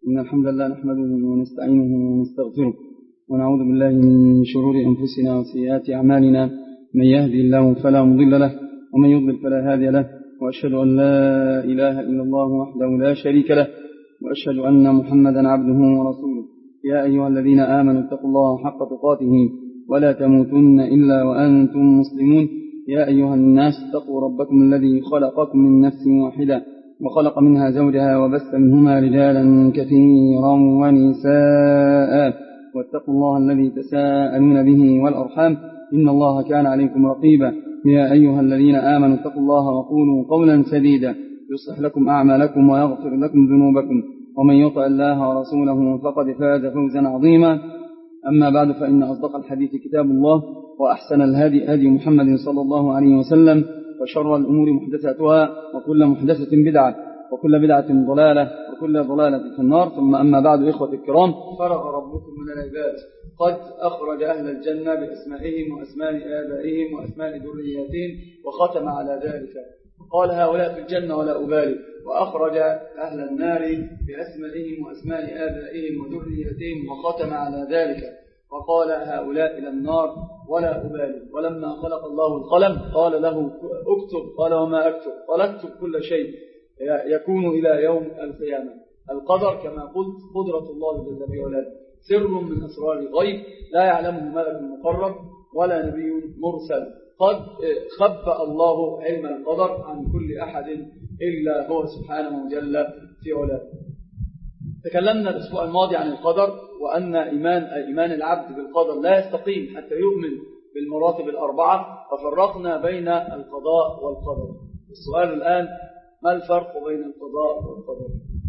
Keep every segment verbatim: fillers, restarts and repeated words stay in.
إن الحمد لله نحمده ونستعينه ونستغفره ونعوذ بالله من شرور أنفسنا وسيئات أعمالنا. من يهدي الله فلا مضل له ومن يضلل فلا هادي له، وأشهد أن لا إله إلا الله وحده لا شريك له، وأشهد أن محمدا عبده ورسوله. يا أيها الذين آمنوا اتقوا الله حق تقاته ولا تموتن إلا وأنتم مسلمون. يا أيها الناس اتقوا ربكم الذي خلقكم من نفس واحدة وخلق منها زوجها وبث منهما رجالا كثيرا ونساء، واتقوا الله الذي تساءلون به والأرحام إن الله كان عليكم رقيبا. يا أيها الذين آمنوا اتقوا الله وقولوا قولا سديدا يصلح لكم أعمالكم ويغفر لكم ذنوبكم، ومن يطع الله ورسوله فقد فاز فوزا عظيما. أما بعد، فإن أصدق الحديث كتاب الله، وأحسن الهدي هدي محمد صلى الله عليه وسلم، وشر الأمور محدثاتها، وكل محدثة بدعة، وكل بدعة ضلالة، وكل ضلالة في النار. ثم أما بعد، إخوة الكرام، فرغ ربكم من العباد، قد أخرج أهل الجنة بأسمائهم وأسماء آبائهم وأسماء ذرياتهم وختم على ذلك، قال هؤلاء في الجنة ولا أبالي، وأخرج أهل النار بأسمائهم وأسماء آبائهم وذرياتهم وختم على ذلك، وقال هؤلاء إلى النار ولا أبالي. ولما خلق الله القلم قال له اكتب، قال وما أكتب؟ قال اكتب كل شيء يكون إلى يوم القيامة. القدر كما قلت قدرة الله جل في علاه، سر من أسرار الغيب لا يعلمه ملك مقرب ولا نبي مرسل. قد خبأ الله علم القدر عن كل أحد إلا هو سبحانه جل في علاه. تكلمنا الأسبوع الماضي عن القدر، وأن إيمان, إيمان العبد بالقدر لا يستقيم حتى يؤمن بالمراتب الأربعة، وفرقنا بين القضاء والقدر. السؤال الآن، ما الفرق بين القضاء والقدر؟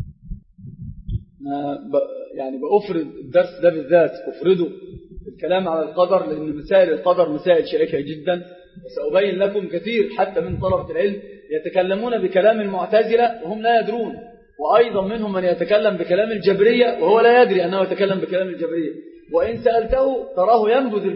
يعني بأفرد الدرس ده بالذات، أفرده الكلام على القدر، لأن مسائل القدر مسائل شائكة جدا، وسأبين لكم كثير حتى من طلبة العلم يتكلمون بكلام المعتزلة وهم لا يدرون، وأيضا منهم من يتكلم بكلام الجبرية وهو لا يدري أنه يتكلم بكلام الجبرية، وإن سألته تراه ينبذ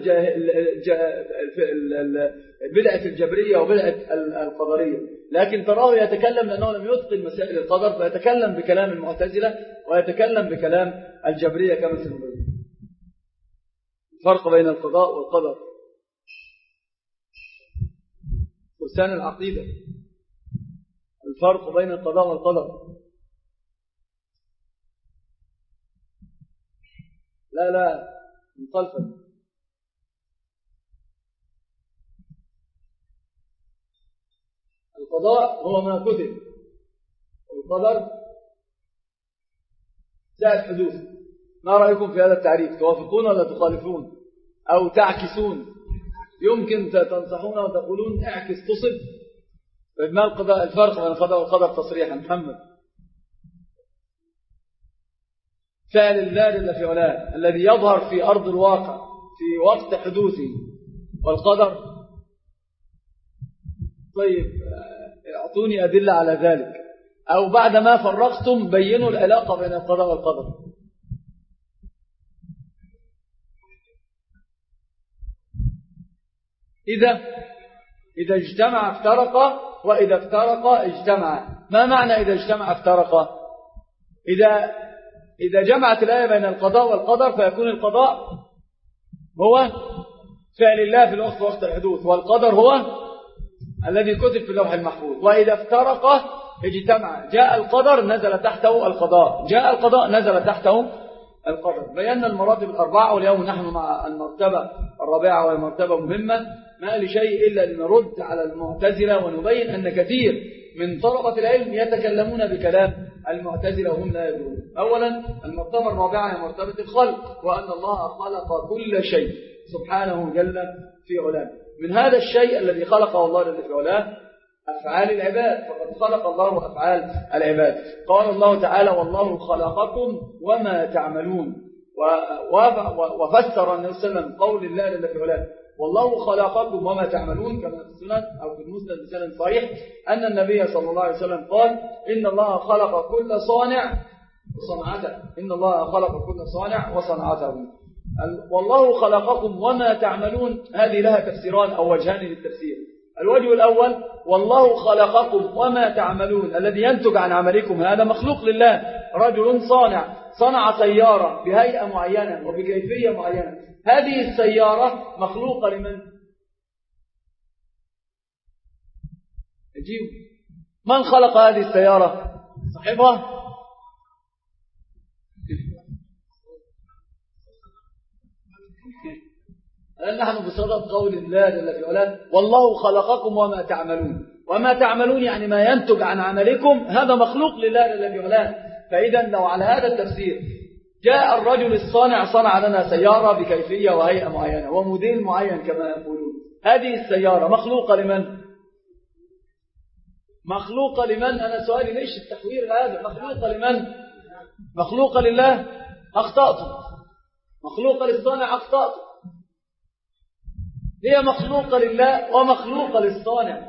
بدعة الجبرية وبدعة القدرية، لكن تراه يتكلم لأنه لم يتقن مسائل القدر، فيتكلم بكلام المعتزلة ويتكلم بكلام الجبرية كما سنبين. الفرق بين القضاء والقدر، فرسان العقيدة، الفرق بين القضاء والقدر. لا لا مخالفة. القضاء هو ما كتب، والقدر ساعة حدوث. ما رأيكم في هذا التعريف؟ توافقون ولا تخالفون أو تعكسون؟ يمكن تنصحون وتقولون اعكس تصب. ما القضاء الفرق بين القضاء والقدر تصريحا؟ محمد. فعل الله جل في علاه الذي يظهر في أرض الواقع في وقت حدوثه، والقدر. طيب اعطوني أدلة على ذلك، أو بعد ما فرقتم بينوا العلاقة بين القضاء والقدر. إذا إذا اجتمع افترق، وإذا افترق اجتمع. ما معنى إذا اجتمع افترق؟ إذا إذا جمعت الآية بين القضاء والقدر فيكون القضاء هو فعل الله في الوقت وقت الحدوث، والقدر هو الذي كتب في اللوح المحفوظ. وإذا افترق اجتمع، جاء القدر نزل تحته القضاء، جاء القضاء نزل تحته القدر. بينا المراتب الأربعة، واليوم نحن مع المرتبة الرابعة، وهي مرتبة مهمة، ما لشيء إلا لنرد على المعتزلة ونبين أن كثير من طلبة العلم يتكلمون بكلام المعتزلة وهم لا يدرون. أولا، المرتبة الرابعة هي مرتبة الخلق، وأن الله خلق كل شيء سبحانه جل في علاه. من هذا الشيء الذي خلقه الله جل في علاه أفعال العباد، فقد خلق الله أفعال العباد. قال الله تعالى: والله خلقكم وما تعملون. وفسر النبي صلى الله عليه وسلم قول الله جل في علاه والله خلقكم وما تعملون كما في السنن أو في المسند بسند صحيح أن النبي صلى الله عليه وسلم قال: إن الله خلق كل صانع وصنعته، إن الله خلق كل صانع وصنعته. والله خلقكم وما تعملون، هذه لها تفسيران أو وجهان للتفسير. الوجه الأول: والله خلقكم وما تعملون، الذي ينتج عن عملكم هذا مخلوق لله، رجل صانع صنع سيارة بهيئة معينة وبكيفية معينة، هذه السيارة مخلوقة لمن؟ اجيب، من خلق هذه السيارة؟ صاحبها؟ لأن نحن بصدد قول الله جل في علاه والله خلقكم وما تعملون، وما تعملون يعني ما ينتج عن عملكم، هذا مخلوق لله جل في علاه. فإذا لو على هذا التفسير جاء الرجل الصانع صنع لنا سيارة بكيفية وهيئة معينة وموديل معين كما يقولون، هذه السيارة مخلوقة لمن؟ مخلوقة لمن؟ أنا سؤالي ليش التحوير هذا؟ مخلوقة لمن؟ مخلوقة لله؟ أخطأت. مخلوقة للصانع؟ أخطأت. هي مخلوقة لله ومخلوقة للصانع.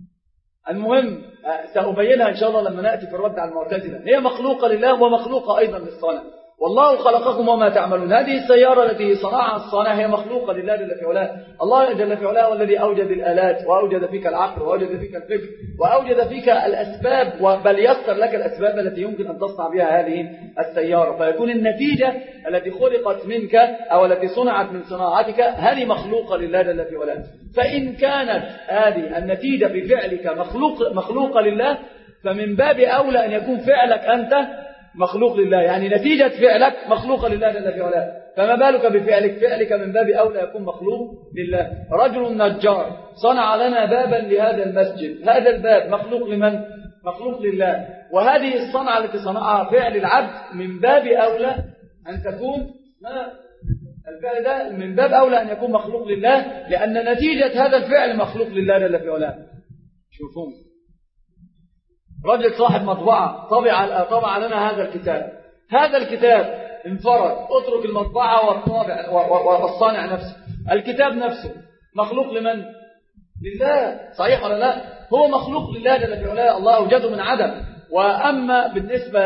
المهم سأبينها إن شاء الله لما نأتي في الرد على المعتزلة. هي مخلوقة لله ومخلوقة أيضا للصانع. والله خلقكم وما تعملون، هذه السيارة التي صنعها الصانع هي مخلوقة لله جل في علاه. الله جل في علاه والذي أوجد الآلات وأوجد فيك العقل وأوجد فيك الفكر وأوجد فيك الأسباب، بل يسر لك الأسباب التي يمكن أن تصنع بها هذه السيارة، فيكون النتيجة التي خلقت منك أو التي صنعت من صناعتك هذه مخلوقة لله جل في علاه. فإن كانت هذه النتيجة بفعلك مخلوق مخلوقة لله، فمن باب أولى أن يكون فعلك أنت مخلوق لله، يعني نتيجة فعلك مخلوقة لله جل في علاه، فما بالك بفعلك؟ فعلك من باب أولى يكون مخلوق لله. رجل نجار صنع لنا بابا لهذا المسجد، هذا الباب مخلوق لمن؟ مخلوق لله. وهذه الصنعة التي صنعها فعل العبد من باب أولى أن تكون ما الفعل ده من باب أولى أن يكون مخلوق لله، لأن نتيجة هذا الفعل مخلوق لله جل في علاه. شوفون رجل صاحب مطبعة طبع طبع لنا هذا الكتاب، هذا الكتاب انفرد، اترك المطبعة والطابع والصانع نفسه، الكتاب نفسه مخلوق لمن؟ لله، صحيح ولا لا؟ هو مخلوق لله جل في علاه، الله أوجده من عدم. وأما بالنسبة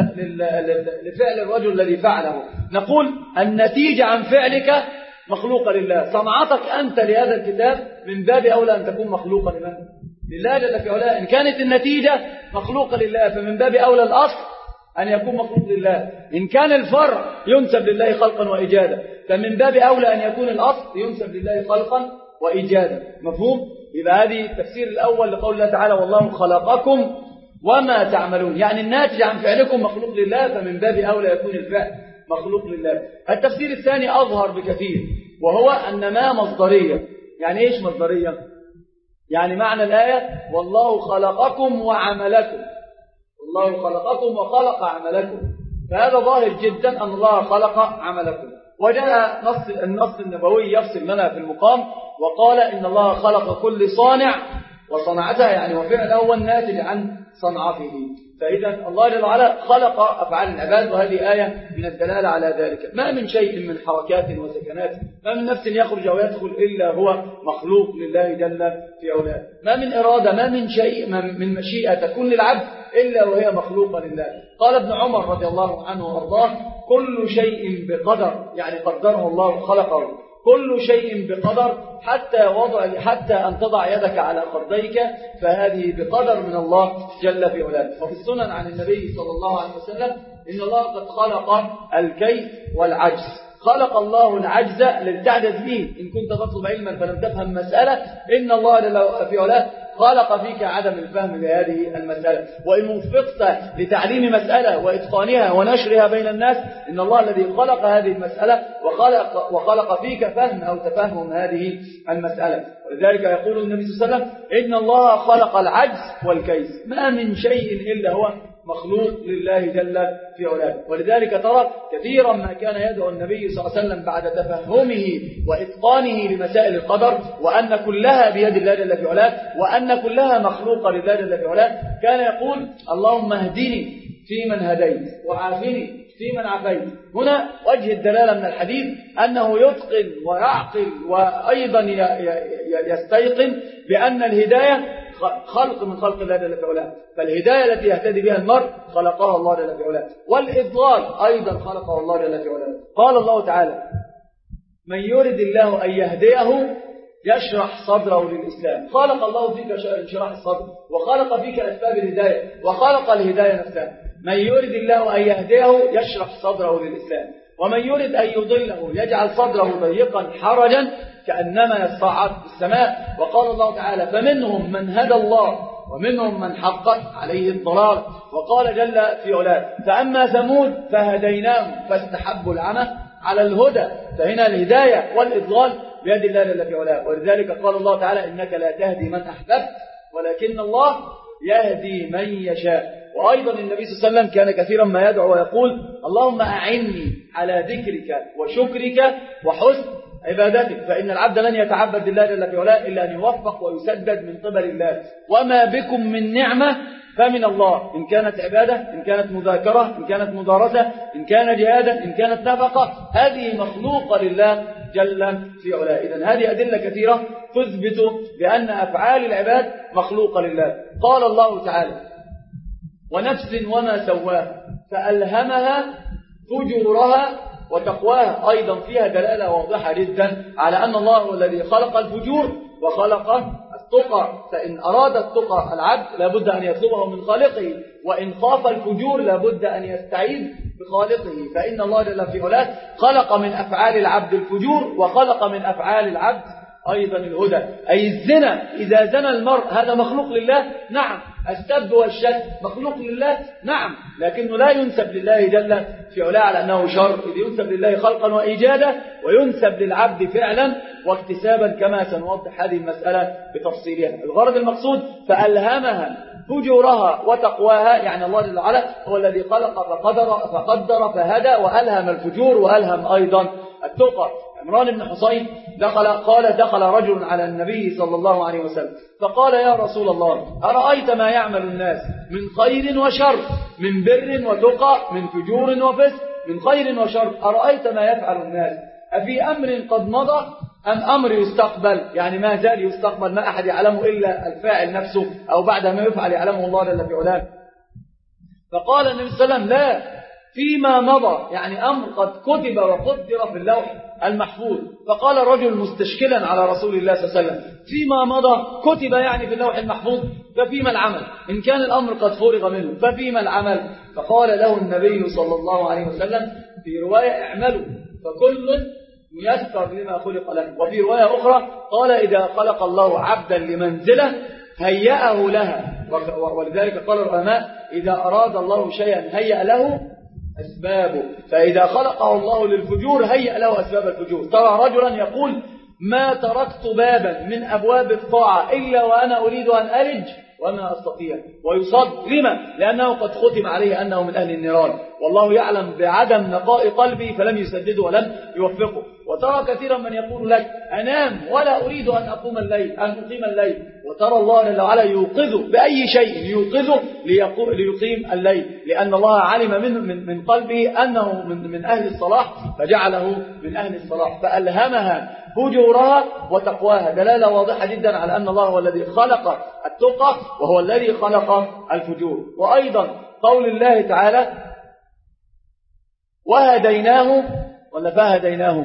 لفعل الرجل الذي فعله، نقول النتيجة عن فعلك مخلوقة لله. صنعتك أنت لهذا الكتاب من باب أولى أن تكون مخلوقة لمن؟ لله جل في علاه. إن كانت النتيجة مخلوقة لله فمن باب أولى الأصل أن يكون مخلوق لله. إن كان الفرع ينسب لله خلقا وإيجادا فمن باب أولى أن يكون الأصل ينسب لله خلقا وإيجادا. مفهوم؟ يبقى هذه التفسير الأول لقول الله تعالى والله خلقكم وما تعملون، يعني الناتج عن فعلكم مخلوق لله، فمن باب أولى يكون الفعل مخلوق لله. التفسير الثاني أظهر بكثير، وهو أن ما مصدرية. يعني إيش مصدرية؟ يعني معنى الآية والله خلقكم وعملكم، والله خلقكم وخلق عملكم، فهذا ظاهر جدا أن الله خلق عملكم. وجاء نص النص النبوي يفصل لنا في المقام وقال إن الله خلق كل صانع وصنعتها، يعني وفعله هو الناتج عن صنعته. فإذا الله جل وعلا خلق أفعال العباد، وهذه آية من الدلالة على ذلك. ما من شيء من حركات وسكنات، ما من نفس يخرج ويدخل إلا هو مخلوق لله جل في علاه. ما من إرادة، ما من شيء من مشيئة تكون للعبد إلا وهي مخلوقة لله. قال ابن عمر رضي الله عنه وأرضاه كل شيء بقدر، يعني قدره الله خلقه، كل شيء بقدر حتى وضع حتى أن تضع يدك على خديك، فهذه بقدر من الله جل في علاه. وفي السنن عن النبي صلى الله عليه وسلم إن الله قد خلق الكيف والعجز. خلق الله العجز للتعجز به، إن كنت تطلب علما فلم تفهم مسألة إن الله جل في علاه خلق فيك عدم الفهم لهذه المسألة. وإن وفقت لتعليم مسألة وإتقانها ونشرها بين الناس إن الله الذي خلق هذه المسألة وخلق, وخلق فيك فهم أو تفهم هذه المسألة. ولذلك يقول النبي صلى الله عليه وسلم إن الله خلق العجز والكيس، ما من شيء إلا هو مخلوق لله جل في علاه. ولذلك ترى كثيرا ما كان يدعو النبي صلى الله عليه وسلم بعد تفهمه وإتقانه لمسائل القدر وأن كلها بيد الله جل في علاه وأن كلها مخلوقة لله جل في علاه، كان يقول اللهم اهدني فيمن هديت وعافني فيمن عافيت. هنا وجه الدلالة من الحديث أنه يتقن ويعقل وأيضا يستيقن بأن الهداية خلق من خلق الله جل في علاه، فالهداية التي يهتدي بها المرء خلقها الله جل في علاه، والإضلال أيضا خلقه الله جل في علاه. قال الله تعالى من يرد الله أن يهديه يشرح صدره للإسلام. خلق الله فيك انشراح الصدر وخلق فيك أسباب الهداية وخلق الهداية نفسها. من يريد الله أن يهديه يشرح صدره للإسلام، ومن يريد أن يضله يجعل صدره ضيقا حرجا كأنما يصعد في السماء. وقال الله تعالى فمنهم من هدى الله ومنهم من حقت عليه الضلال. وقال جل في علاه فأما ثمود فهديناهم فاستحبوا العمى على الهدى. فهنا الهداية والإضلال بيد الله جل في علاه. ولذلك قال الله تعالى إنك لا تهدي من أحببت ولكن الله يهدي من يشاء. وأيضا النبي صلى الله عليه وسلم كان كثيرا ما يدعو ويقول اللهم أعني على ذكرك وشكرك وحسن عبادتك. فإن العبد لن يتعبد لله جل في علاه إلا أن يوفق ويسدد من قبل الله. وما بكم من نعمة فمن الله، إن كانت عبادة، إن كانت مذاكرة، إن كانت مدارسة، إن كان جهادا، إن كانت نفقة، هذه مخلوقة لله جل في علاه. إذن هذه أدلة كثيرة تثبت بأن أفعال العباد مخلوقة لله. قال الله تعالى ونفس وما سواها فألهمها فجورها وتقواها. أيضا فيها دلالة واضحة جدا على أن الله هو الذي خلق الفجور وخلق التقى. فإن أراد التقى العبد لابد أن يطلبه من خالقه، وإن خاف الفجور لابد أن يستعيذ بخالقه. فإن الله جل في علاه خلق من أفعال العبد الفجور وخلق من أفعال العبد أيضا الهدى. أي الزنا إذا زنى المرء هذا مخلوق لله؟ نعم. السب والشتم مخلوق لله؟ نعم. لكنه لا ينسب لله جل في علاه على أنه شر، إذ ينسب لله خلقا وإيجادا وينسب للعبد فعلا واكتسابا، كما سنوضح هذه المسألة بتفصيلها. الغرض المقصود فألهمها فجورها وتقواها، يعني الله جل وعلا هو الذي خلق فقدر فقدر فهدى وألهم الفجور وألهم أيضا التقى. عمران بن حصين دخل قال دخل رجل على النبي صلى الله عليه وسلم فقال يا رسول الله أرأيت ما يعمل الناس من خير وشر، من بر وتقى، من فجور وفسق، من خير وشر، أرأيت ما يفعل الناس أفي أمر قد مضى أم أمر يستقبل؟ يعني ما زال يستقبل، ما أحد يعلمه إلا الفاعل نفسه، أو بعد ما يفعل يعلمه الله جل في علاه. فقال النبي صلى الله عليه وسلم لا، فيما مضى، يعني أمر قد كتب وقدر في اللوح المحفوظ. فقال الرجل مستشكلا على رسول الله صلى الله عليه وسلم فيما مضى كتب يعني في اللوح المحفوظ، ففيما العمل؟ إن كان الأمر قد فرغ منه ففيما العمل؟ فقال له النبي صلى الله عليه وسلم في رواية اعملوا فكل ميسر لما خلق له. وفي رواية أخرى قال إذا خلق الله عبدا لمنزله هيأه لها. ولذلك قال العلماء إذا أراد الله شيئا هيأ له أسبابه، فإذا خلقه الله للفجور هيأ له أسباب الفجور. ترى رجلا يقول ما تركت بابا من أبواب الطاعة إلا وأنا أريد أن ألج وما أستطيع، ويصد. لما؟ لأنه قد ختم عليه أنه من أهل النيران، والله يعلم بعدم نقاء قلبه فلم يسدده ولم يوفقه. وترى كثيرا من يقول لك أنام ولا أريد أن أقوم الليل أن أقيم الليل، وترى الله جل وعلا يوقظه بأي شيء يوقظه ليقيم الليل، لأن الله علم من, من, من قلبه أنه من, من أهل الصلاح فجعله من أهل الصلاح. فألهمها فجورها وتقواها، دلالة واضحة جدا على أن الله هو الذي خلق التقى وهو الذي خلق الفجور. وأيضا قول الله تعالى وهديناه ولا فهديناه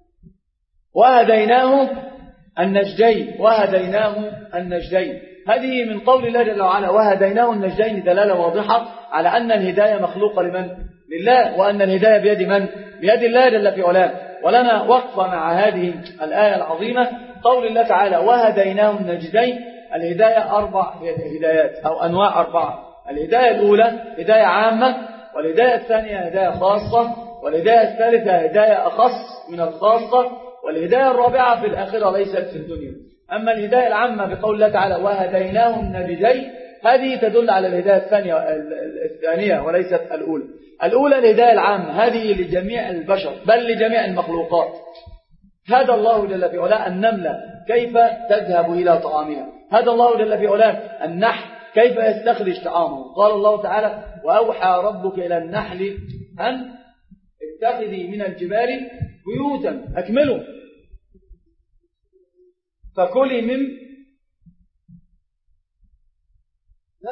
وهديناه النجدين وهديناه النجدين هذه من قول الله جل وعلا وهديناه النجدين، دلالة واضحة على أن الهداية مخلوقة لمن؟ لله، وأن الهداية بيد من؟ بيد الله جل في علاه. ولنا وقفة مع هذه الآية العظيمة، قول الله تعالى وهديناه النجدين. الهداية أربع هدايات أو أنواع أربعة. الهداية الأولى هداية عامة، والهداية الثانية هداية خاصة، والهداية الثالثة هداية أخص من الخاصة، والهداية الرابعة في الآخرة ليست في الدنيا. أما الهداية العامة بقول الله تعالى وهديناه النجدين هذه تدل على الهداية الثانية الثانية وليست الأولى. الأولى الهداية العامة، هذه لجميع البشر بل لجميع المخلوقات. هدى الله جل في علاه النملة كيف تذهب إلى طعامها، هدى الله جل في علاه النحل كيف يستخرج طعامه. قال الله تعالى وأوحى ربك إلى النحل أن اتخذي من الجبال بيوتا. أكملوا فكلي من لا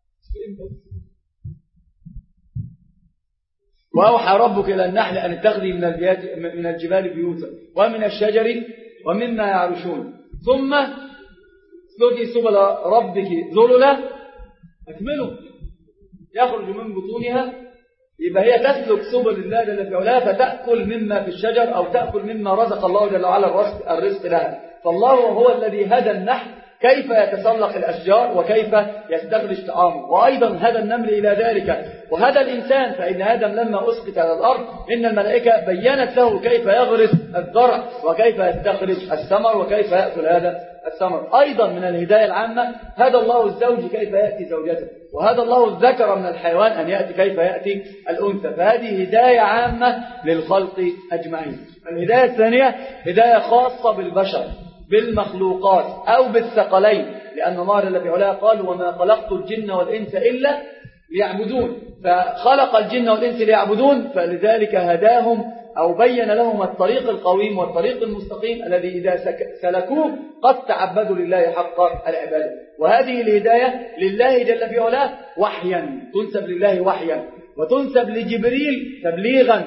وأوحى ربك إلى النحل أن اتخذي من من الجبال بيوتا ومن الشجر ومما يعرشون ثم اسلكي سبل ربك ذللا. أكملوا يخرج من بطونها، يبقى هي تسلك سبل الله جل في علاه، فتأكل مما في الشجر أو تأكل مما رزق الله جل وعلا الرزق, الرزق لها. فالله هو الذي هدى النحل كيف يتسلق الأشجار وكيف يستخرج طعامه، وأيضا هدى النمل إلى ذلك، وهدى الإنسان. فإن آدم لما أسقط على الأرض إن الملائكة بيّنت له كيف يغرس الزرع وكيف يستخرج الثمر وكيف يأكل هذا الثمر. أيضا من الهداية العامة هدى الله الزوج كيف يأتي زوجته، وهدى الله الذكر من الحيوان أن يأتي كيف يأتي الأنثى. فهذه هداية عامة للخلق أجمعين. الهداية الثانية هداية خاصة بالبشر بالمخلوقات أو بالثقلين، لأن الله جل في علاه قال وما خلقت الجن والإنس إلا ليعبدون، فخلق الجن والإنس ليعبدون، فلذلك هداهم أو بين لهم الطريق القويم والطريق المستقيم الذي إذا سلكوه قد تعبدوا لله حق العبادة. وهذه الهداية لله جل في علاه وحيا، تنسب لله وحيا، وتنسب لجبريل تبليغا،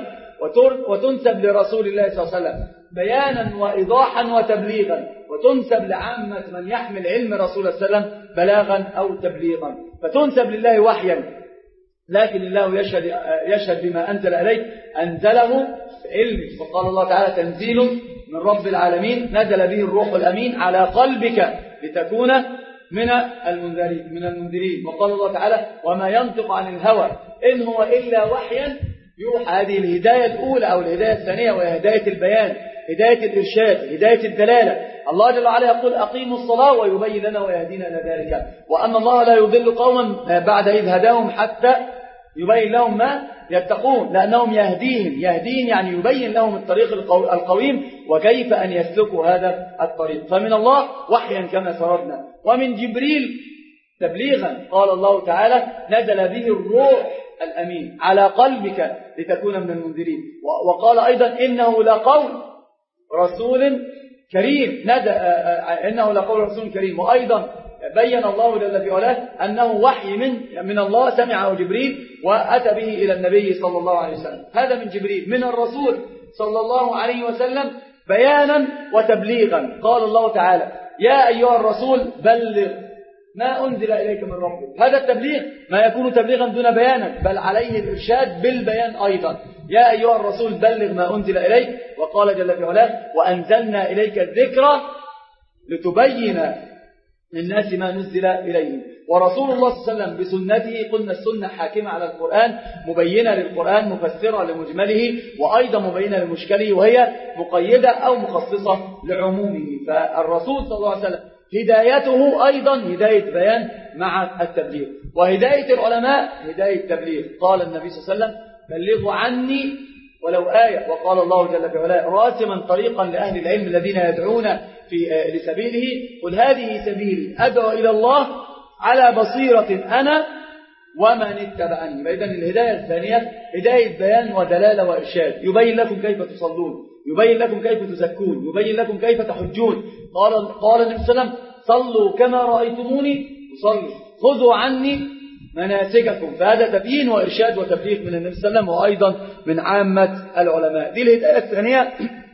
وتنسب لرسول الله صلى الله عليه وسلم بيانا وإيضاحا وتبليغا، وتنسب لعامة من يحمل علم رسول الله صلى الله عليه وسلم بلاغا أو تبليغا. فتنسب لله وحيا، لكن الله يشهد, يشهد بما أنزل إليك أنزله بعلمه. وقال الله تعالى تنزيل من رب العالمين نزل به الروح الأمين على قلبك لتكون من المنذرين من المنذرين. وقال الله تعالى وما ينطق عن الهوى إن هو إلا وحيا يوحى. هذه الهداية الأولى أو الهداية الثانية وهي هداية البيان، هداية الإرشاد، هداية الدلالة. الله جل وعلا يقول أقيموا الصلاة ويبين لنا ويهدينا إلى ذلك، وأن الله لا يضل قوما بعد إذ هداهم حتى يبين لهم ما يتقون، لأنهم يهديهم يهديهم يعني يبين لهم الطريق القويم وكيف أن يسلكوا هذا الطريق. فمن الله وحيا كما سردنا، ومن جبريل تبليغا. قال الله تعالى نزل به الروح الأمين على قلبك لتكون من المنذرين. وقال أيضا إنه لقول رسول كريم، إنه لقول رسول كريم. وأيضا بين الله جل في علاه أنه وحي من من الله سمعه جبريل وأتى به إلى النبي صلى الله عليه وسلم. هذا من جبريل. من الرسول صلى الله عليه وسلم بيانا وتبليغا. قال الله تعالى يا أيها الرسول بلغ ما أنزل إليك من ربك. هذا التبليغ ما يكون تبليغا دون بيانا، بل عليه الإرشاد بالبيان أيضا. يا أيها الرسول بلغ ما أنزل إليك. وقال جل في علاه وأنزلنا إليك الذكر لتبين للناس ما نزل إليهم. ورسول الله صلى الله عليه وسلم بسنته، قلنا السنة حاكمة على القرآن، مبينة للقرآن، مفسرة لمجمله، وأيضا مبينة لمشكله، وهي مقيدة أو مخصصة لعمومه. فالرسول صلى الله عليه وسلم هدايته أيضا هداية بيان مع التبليغ. وهداية العلماء هداية تبليغ. قال النبي صلى الله عليه وسلم بلغوا عني ولو آية. وقال الله جل في علاه راسما طريقا لأهل العلم الذين يدعون في لسبيله قل هذه سبيلي أدعو إلى الله على بصيرة أنا ومن اتبعني. فإذن الهداية الثانية هداية بيان ودلالة وإرشاد، يبين لكم كيف تصلون، يبين لكم كيف تزكون، يبين لكم كيف تحجون. قال قال النبي صلى الله عليه وسلم صلوا كما رأيتموني أصلي، خذوا عني مناسككم. فهذا تبيين وإرشاد وتبليغ من النبي صلى الله عليه وسلم، وأيضا من عامة العلماء. دي الهداية الثانية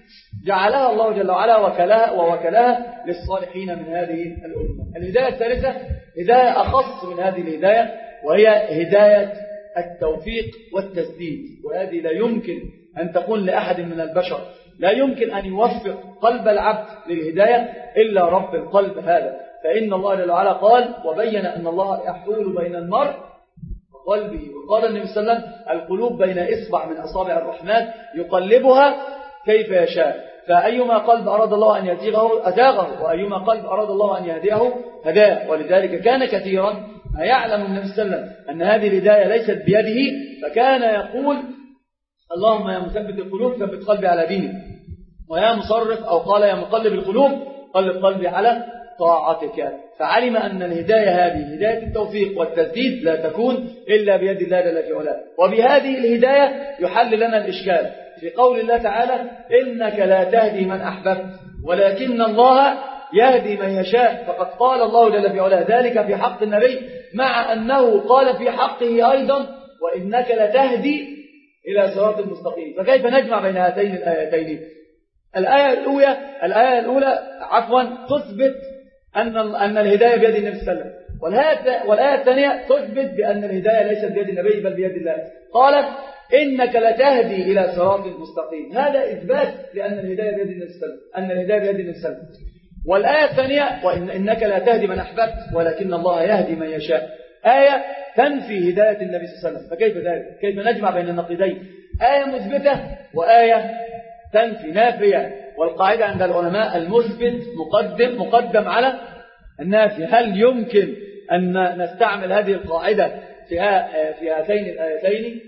جعلها الله جل وعلا وكلها ووكلها للصالحين من هذه الأمة. الهداية الثالثة هداية أخص من هذه الهداية، وهي هداية التوفيق والتسديد. وهذه لا يمكن أن تكون لأحد من البشر، لا يمكن أن يوفق قلب العبد للهداية إلا رب القلب هذا. فإن الله جل وعلا قال وبين أن الله يحول بين المرء وقلبه. وقال النبي صلى الله عليه وسلم القلوب بين إصبع من أصابع الرحمن يقلبها كيف يشاء، فأيما قلب أراد الله أن يزيغه أزاغه، وأيما قلب أراد الله أن يهديه هداه. ولذلك كان كثيرا ما يعلم النبي صلى الله عليه وسلم أن هذه الهداية ليست بيده، فكان يقول اللهم يا مثبت القلوب ثبت قلبي على دينك، ويا مصرف أو قال يا مقلب القلوب قلب قلبي على طاعتك. فعلم أن الهداية هذه هداية التوفيق والتسديد لا تكون إلا بيد الله جل في علاه. وبهذه الهداية يحل لنا الإشكال في قول الله تعالى إنك لا تهدي من أحببت ولكن الله يهدي من يشاء. فقد قال الله جل في علاه ذلك في حق النبي، مع أنه قال في حقه أيضا وإنك لتهدي إلى صراط المستقيم. فكيف نجمع بين هاتين الآيتين؟ الآية الأولى الآية الأولى عفوا تثبت أن أن الهداية بيد النبي صلى الله عليه وسلم، والآية الثانية تثبت بأن الهداية ليست بيد النبي بل بيد الله. قالت إنك لتهدي إلى صراط مستقيم. هذا إثبات لأن الهداية بيد النبي صلى الله عليه وسلم، أن الهداية بيد النبي صلى الله عليه وسلم. والآية الثانية وإن إنك لا تهدي من أحببت ولكن الله يهدي من يشاء. آية تنفي هداية النبي صلى الله عليه وسلم. فكيف ذلك؟ كيف نجمع بين النقيضين؟ آية مثبتة وآية تنفي نافية. والقاعدة عند العلماء المثبت مقدم مقدم على النافي. هل يمكن أن نستعمل هذه القاعدة في في هاتين الآيتين؟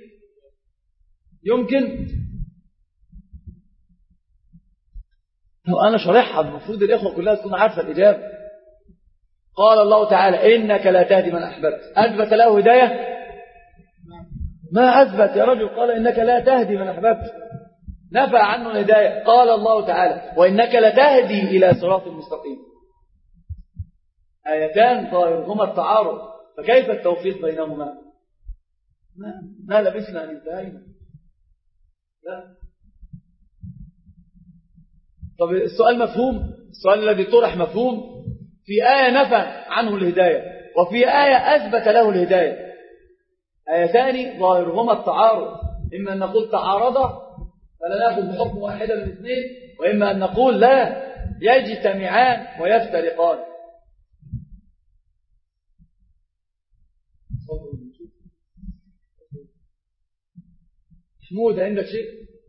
يمكن. لو أنا شرحها المفروض الإخوة كلها تكون عارفة الإجابة. قال الله تعالى إنك لا تهدي من أحببت، أثبت له هداية؟ ما أثبت يا رجل. قال إنك لا تهدي من أحببت، نفى عنه الهداية. قال الله تعالى وإنك لتهدي إلى صراط مستقيم. آيتان ظاهرهما التعارض، فكيف التوفيق بينهما؟ ما, ما لبثنا أن انتهينا. لا. طب السؤال مفهوم؟ السؤال الذي طرح مفهوم؟ في آية نفى عنه الهداية وفي آية أثبت له الهداية. آيتان ظاهرهما التعارض، إما أن نقول تعارضا فلا نأخذ بحكم واحدة من الاثنين، وإما أن نقول لا يجتمعان ويفترقان. محمود عندك شيء؟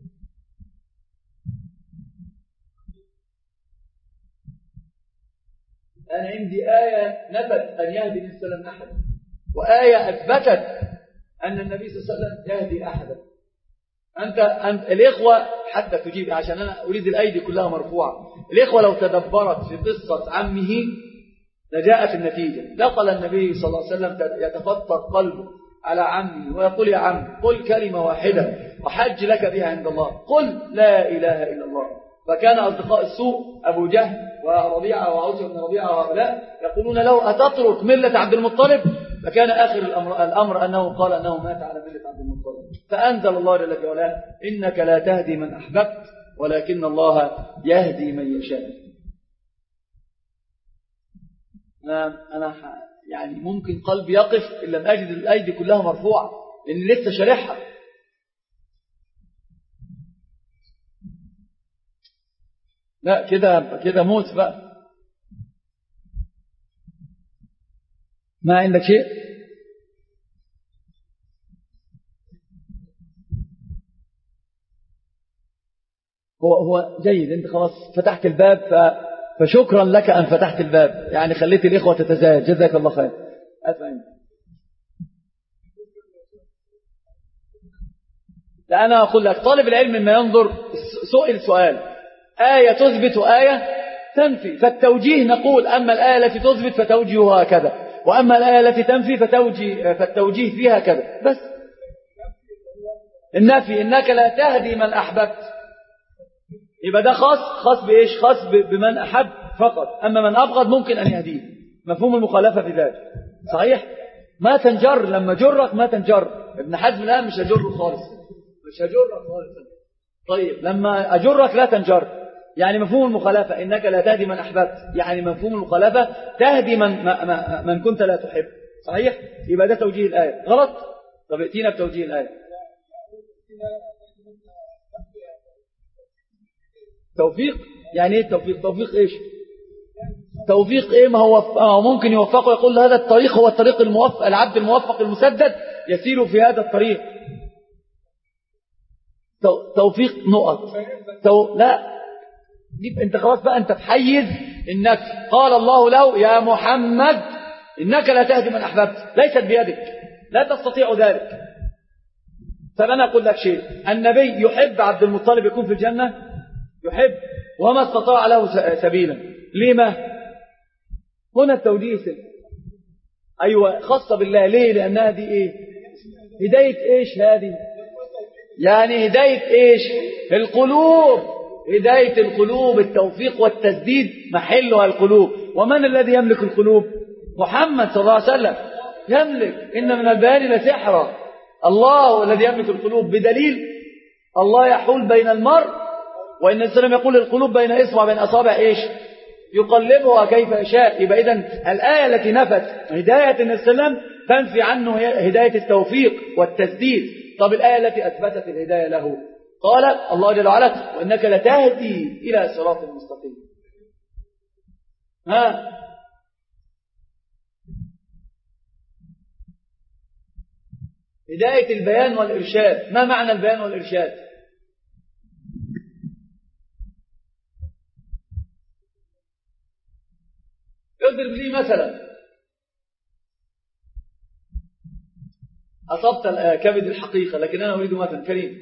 أنا عندي آية نفت أن يهدي النبي صلى الله عليه وسلم أحدا، وآية أثبتت أن النبي صلى الله عليه وسلم يهدي أحدا. أنت, أنت الإخوة حتى تجيب، عشان أنا أريد الأيدي كلها مرفوعة. الإخوة لو تدبرت في قصة عمه لجاءت النتيجة. دخل النبي صلى الله عليه وسلم يتفطر قلبه على عمه ويقول يا عم قل كلمة واحدة وحج لك بها عند الله، قل لا إله إلا الله. فكان أصدقاء السوء أبو جهل وربيعة وعوسى بن ربيعة وهؤلاء يقولون له أتترك ملة عبد المطلب؟ فكان آخر الأمر, الأمر أنه قال أنه مات على ملة عبد المطلب. فأنزل الله جل وعلا إنك لا تهدي من أحببت ولكن الله يهدي من يشاء. أنا يعني ممكن قلبي يقف إلا أن أجد الأيدي كلها مرفوعة لأن لسه شارحها. لا كده كده موت بقى. ما عندك شيء؟ هو هو جيد. انت خلاص فتحت الباب، فشكرا لك ان فتحت الباب، يعني خليت الاخوه تتزايد. جزاك الله خير. افهم. لا انا اقول لك طالب العلم مما ينظر سئل سؤال، آية تثبت وآية تنفي، فالتوجيه نقول أما الآية التي تثبت فتوجيهها كذا، وأما الآية التي تنفي فتوجيه فالتوجيه فيها كذا. بس النفي إنك لا تهدي من أحببت، يبقى ده خاص خاص بإيش؟ خاص بمن أحب فقط، أما من أبغض ممكن أن يهديه. مفهوم المخالفة في ذلك صحيح؟ ما تنجر، لما جرك ما تنجر. ابن حزم الآن مش هجره خالص، مش هجرك خالص. طيب لما أجرك لا تنجر، يعني مفهوم المخالفة إنك لا تهدي من أحببت، يعني مفهوم المخالفة تهدي من, من كنت لا تحب. صحيح؟ يبقى ده توجيه الآية غلط. طب ائتينا بتوجيه الآية. توفيق يعني ايه التوفيق؟ توفيق ايش؟ توفيق ايه؟ ما هو ممكن يوفقه يقول هذا الطريق هو الطريق الموفق، العبد الموفق المسدد يسير في هذا الطريق. توفيق نقط تو... لا انت خلاص بقى انت تحيز النفي. قال الله له يا محمد انك لا تهدي من احببت، ليست بيدك، لا تستطيع ذلك. طب انا اقول لك شيء، النبي يحب عبد المطلب يكون في الجنة؟ يحب، وما استطاع له سبيلا. لما؟ هنا التوجيه سن. ايوه خاصة بالله. ليه؟ لانها دي ايه؟ هداية ايش هذه؟ يعني هداية ايش؟ القلوب، هداية القلوب. التوفيق والتسديد محلها القلوب. ومن الذي يملك القلوب؟ محمد صلى الله عليه وسلم يملك. إن من البيان لسحرا. الله الذي يملك القلوب، بدليل الله يحول بين المرء، وإن السلام يقول القلوب بين إصبع بين أصابع إيش؟ يقلبها كيف يشاء. يبقى إذن الآية التي نفت هداية النبي صلى الله عليه وسلم تنفي عنه هداية التوفيق والتسديد. طب الآية التي أثبتت الهداية له قال الله جل وعلا وإنك لتهدي إلى صراط مستقيم. ها هداية البيان والإرشاد. ما معنى البيان والإرشاد؟ اضرب لي مثلا أصبت كبد الحقيقة لكن أنا أريد مثلا كريم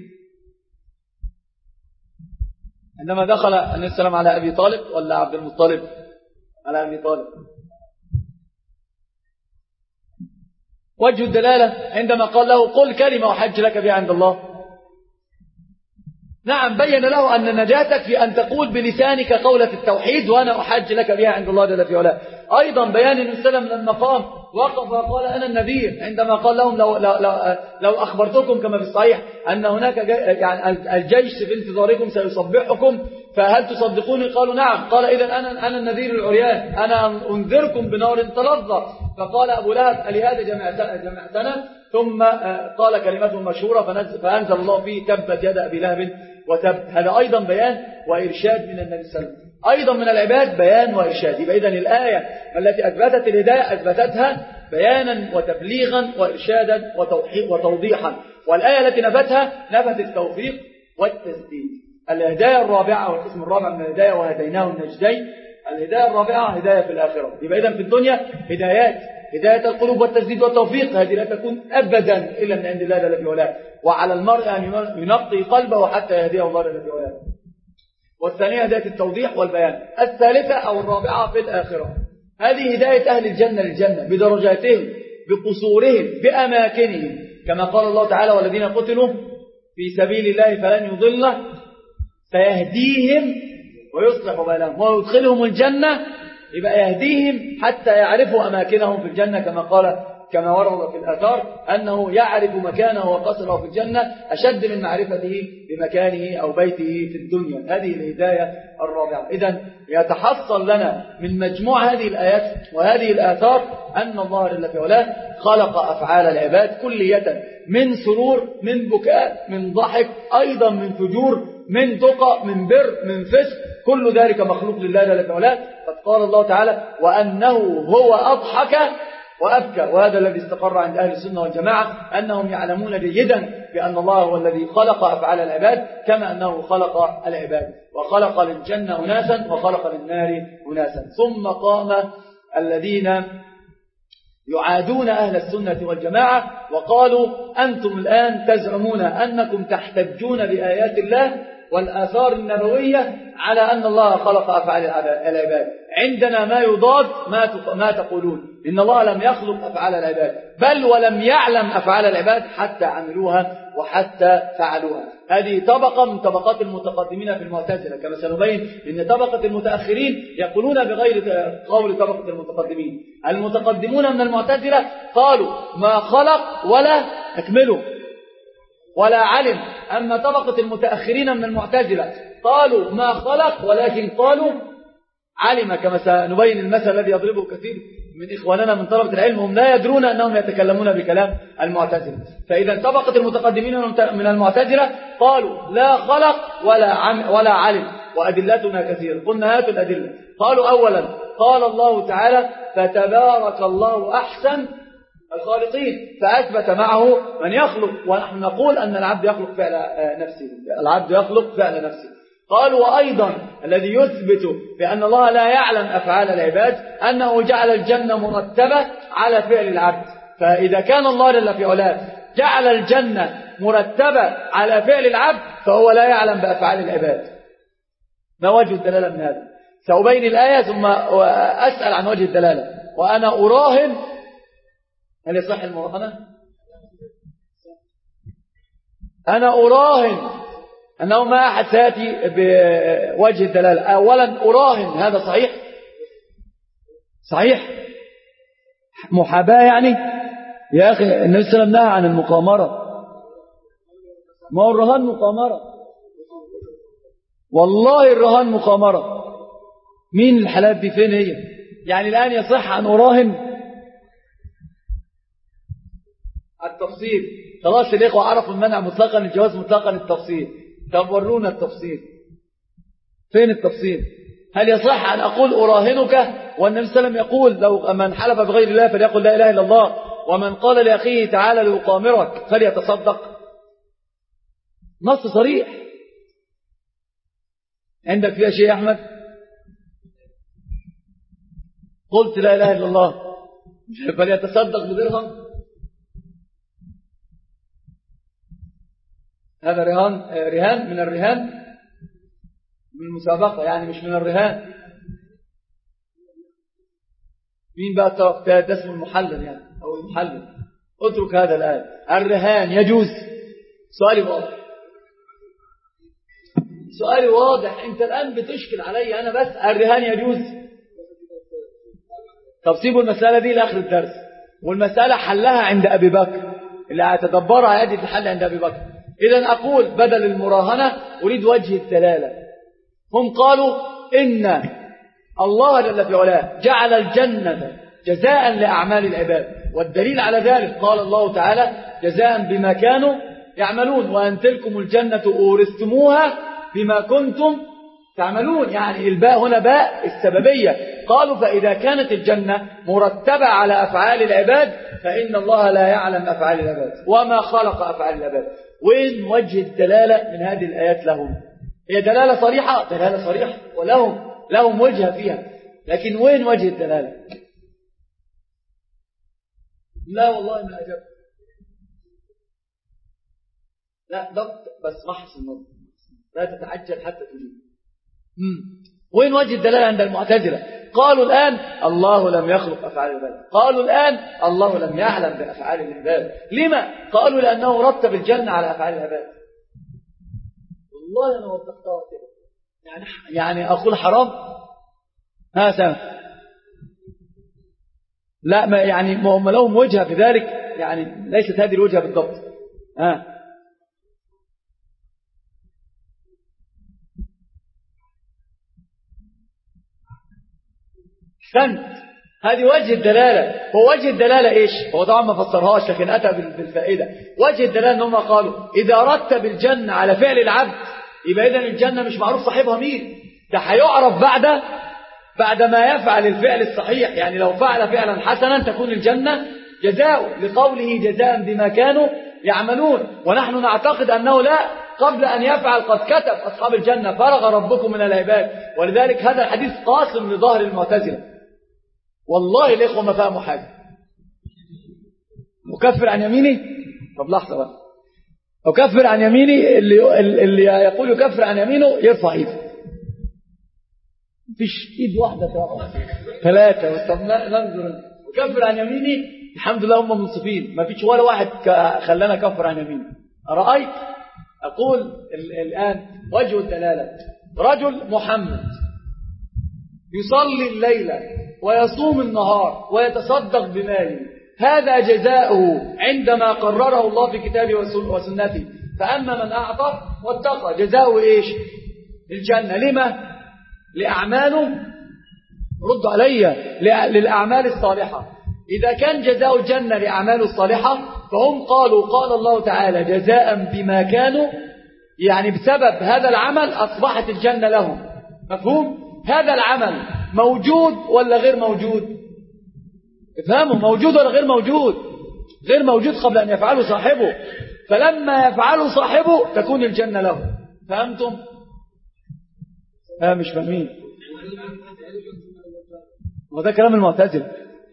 عندما دخل النبي صلى الله عليه وسلم على أبي طالب ولا عبد المطلب؟ على أبي طالب. وجه الدلالة عندما قال له قل كلمة وحج لك بها عند الله. نعم بين له أن نجاتك في أن تقول بلسانك قولة التوحيد وأنا أحج لك بها عند الله جل في علاه. أيضا بيان النبي صلى الله عليه وسلم لما قام وقف وقال أنا النذير عندما قال لهم لو, لو, لو, لو أخبرتكم كما في الصحيح أن هناك يعني الجيش في انتظاركم سيصبحكم فهل تصدقوني؟ قالوا نعم. قال إذن أنا, أنا النذير العريان أنا أنذركم بنار تلظى. فقال أبو لهب ألهذا جمعتنا؟ ثم قال كلمته مشهورة فأنزل الله فيه تبت يد أبي لهب وتب. هذا أيضا بيان وإرشاد من النبي صلى الله عليه وسلم. أيضا من العباد بيان وإرشاد. يبقى إذن الآية التي أثبتت الهداية أثبتتها بيانا وتبليغا وإرشادا وتوضيحا. والآية التي نفتها نفت التوفيق والتسديد. الهداية الرابعة والقسم الرابع من الهداية وهديناه النجدين. الهداية الرابعة هداية في الآخرة. يبقى إذن في الدنيا هدايات هداية القلوب والتسديد والتوفيق هذه لا تكون أبدا إلا من عند الله جل وعلا. وعلى المرء أن ينقي قلبه حتى يهديه الله جل وعلا. والثانية هداية التوضيح والبيان. الثالثة أو الرابعة في الآخرة هذه هداية أهل الجنة للجنة بدرجاتهم بقصورهم بأماكنهم كما قال الله تعالى والذين قتلوا في سبيل الله فلن يضل سيهديهم ويصلح بالهم ويدخلهم الجنة. يبقى يهديهم حتى يعرفوا أماكنهم في الجنة كما قال كما ورد في الآثار أنه يعرف مكانه وقصره في الجنة أشد من معرفته بمكانه أو بيته في الدنيا. هذه الهداية الرابعة. إذن يتحصل لنا من مجموع هذه الآيات وهذه الآثار أن الله جل في علاه خلق أفعال العباد كلية من سرور من بكاء من ضحك أيضا من فجور من تقى من بر من فسق كل ذلك مخلوق لله جل في علاه. قد قال الله تعالى وأنه هو أضحك وأبكى. وهذا الذي استقر عند أهل السنة والجماعة أنهم يعلمون جيدا بأن الله هو الذي خلق أفعال العباد كما أنه خلق العباد وخلق للجنة أناسا وخلق للنار أناسا. ثم قام الذين يعادون أهل السنة والجماعة وقالوا أنتم الآن تزعمون أنكم تحتجون بآيات الله والآثار النبوية على أن الله خلق أفعال العباد. عندنا ما يضاد ما ما تقولون إن الله لم يخلق أفعال العباد بل ولم يعلم أفعال العباد حتى عملوها وحتى فعلوها. هذه طبقة من طبقات المتقدمين في المعتزلة كما سنبين إن طبقة المتأخرين يقولون بغير قول طبقة المتقدمين. المتقدمون من المعتزلة قالوا ما خلق ولا أكمله ولا علم. أما طبقة المتأخرين من المعتزلة قالوا ما خلق ولكن قالوا علم كما سنبين المثل الذي يضربه كثير من إخواننا من طلبة العلم هم لا يدرون أنهم يتكلمون بكلام المعتزلة. فإذا طبقة المتقدمين من المعتزلة قالوا لا خلق ولا عم ولا علم وأدلتنا كثيرة. قلنا هاتوا الأدلة. قالوا أولا قال الله تعالى فتبارك الله أحسن الخالقين فأثبت معه من يخلق ونحن نقول أن العبد يخلق فعل نفسه العبد يخلق فعل نفسه. قالوا وأيضا الذي يثبت بأن الله لا يعلم أفعال العباد أنه جعل الجنة مرتبة على فعل العبد. فإذا كان الله جل في علاه جعل الجنة مرتبة على فعل العبد فهو لا يعلم بأفعال العباد. ما وجه الدلالة من هذا؟ سأبين الآية ثم أسأل عن وجه الدلالة. وأنا أراهن هل يصح المراهنة؟ أنا أراهن أنه ما أحد سيأتي بوجه الدلالة. أولا أراهن هذا صحيح؟ صحيح؟ محاباة يعني؟ يا أخي النبي صلى الله عليه وسلم نهى عن المقامرة. ما هو الرهان مقامرة والله الرهان مقامرة. مين الحالات دي؟ فين هي؟ يعني الآن يصح أن أراهن التفصيل. خلاص الإخوة عرفوا المنع مطلقا، الجواز مطلقا، التفصيل. طب ورونا التفصيل، فين التفصيل؟ هل يصح أن أقول أراهنك والنبي صلى الله عليه وسلم يقول لو من حلف بغير الله فليقل لا إله إلا الله، ومن قال لأخيه تعالى لأقامرك فليتصدق؟ نص صريح. عندك فيها شيء يا أحمد؟ قلت لا إله إلا الله فليتصدق بدرهم، هذا رهان، رهان من الرهان، من المسابقة يعني، مش من الرهان. مين بقى الطرف ده؟ ده اسمه المحلل يعني، أو المحلل. اترك هذا الآن. الرهان يجوز؟ سؤالي واضح، سؤالي واضح. انت الآن بتشكل علي أنا بس. الرهان يجوز؟ طب سيبوا المسألة دي لآخر الدرس، والمسألة حلها عند أبي بكر، اللي هتدبرها يجد الحل عند أبي بكر. إذن أقول بدل المراهنة أريد وجه الدلالة. هم قالوا إن الله جل في علاه جعل الجنة جزاء لأعمال العباد، والدليل على ذلك قال الله تعالى جزاء بما كانوا يعملون، وأن تلكم الجنة أورثتموها بما كنتم تعملون. يعني الباء هنا باء السببية. قالوا فإذا كانت الجنة مرتبة على أفعال العباد فإن الله لا يعلم أفعال العباد وما خلق أفعال العباد. وين وجه الدلالة من هذه الآيات لهم؟ هي دلالة صريحة، دلالة صريحة، ولهم لهم وجهة فيها، لكن وين وجه الدلالة؟ لا والله ما أجبت. لا ضبط بس محص النظر، لا تتعجل حتى تجيب. وين وجه الدلالة عند المعتزلة؟ قالوا الآن الله لم يخلق أفعال العباد، قالوا الآن الله لم يعلم بأفعال العباد. لما؟ قالوا لأنه رتب الجنة على أفعال العباد. والله أنا وضحتها كده يعني، يعني أقول حرام؟ ها سامح؟ لا ما يعني هم لهم وجهة في ذلك، يعني ليست هذه الوجهة بالضبط. ها احسنت، هذه وجه الدلالة. هو وجه الدلالة إيش؟ هو طبعا ما فسرهاش لكن أتى بالفائدة. وجه الدلالة أنهم قالوا إذا رتب الجنة على فعل العبد يبقى إذن الجنة مش معروف صاحبها مين، ده هيعرف بعد بعد ما يفعل الفعل الصحيح. يعني لو فعل فعلا حسنا تكون الجنة جزاء، لقوله جزاء بما كانوا يعملون. ونحن نعتقد أنه لا، قبل أن يفعل قد كتب أصحاب الجنة فرغ ربكم من العباد. ولذلك هذا الحديث قاسم لظاهر المعتزلة. والله الإخوة ما فهموا حاجة. مكفر عن يميني؟ طب لحظة بقى، مكفر عن يميني، اللي, اللي يقول يكفر عن يمينه يرفع ايده. مفيش ايد واحدة ترفع، ثلاثة. طب ننظر. مكفر عن يميني، الحمد لله هم منصفين، ما فيش ولا واحد خلانا كفر عن يميني. أرأيت؟ أقول الآن وجه الدلالة. رجل محمد يصلي الليلة ويصوم النهار ويتصدق بماله، هذا جزاؤه عندما قرره الله في كتابه وسنته. فأما من أعطى واتقى جزاؤه إيش؟ الجنة. لما؟ لأعماله، رد علي، للأعمال الصالحة. إذا كان جزاء الجنة لأعماله الصالحة فهم قالوا قال الله تعالى جزاء بما كانوا، يعني بسبب هذا العمل أصبحت الجنة لهم. مفهوم؟ هذا العمل موجود ولا غير موجود؟ افهموا، موجود ولا غير موجود؟ غير موجود قبل أن يفعله صاحبه، فلما يفعله صاحبه تكون الجنة له. فهمتم؟ ها مش فاهمين؟ وده كلام المعتزلة.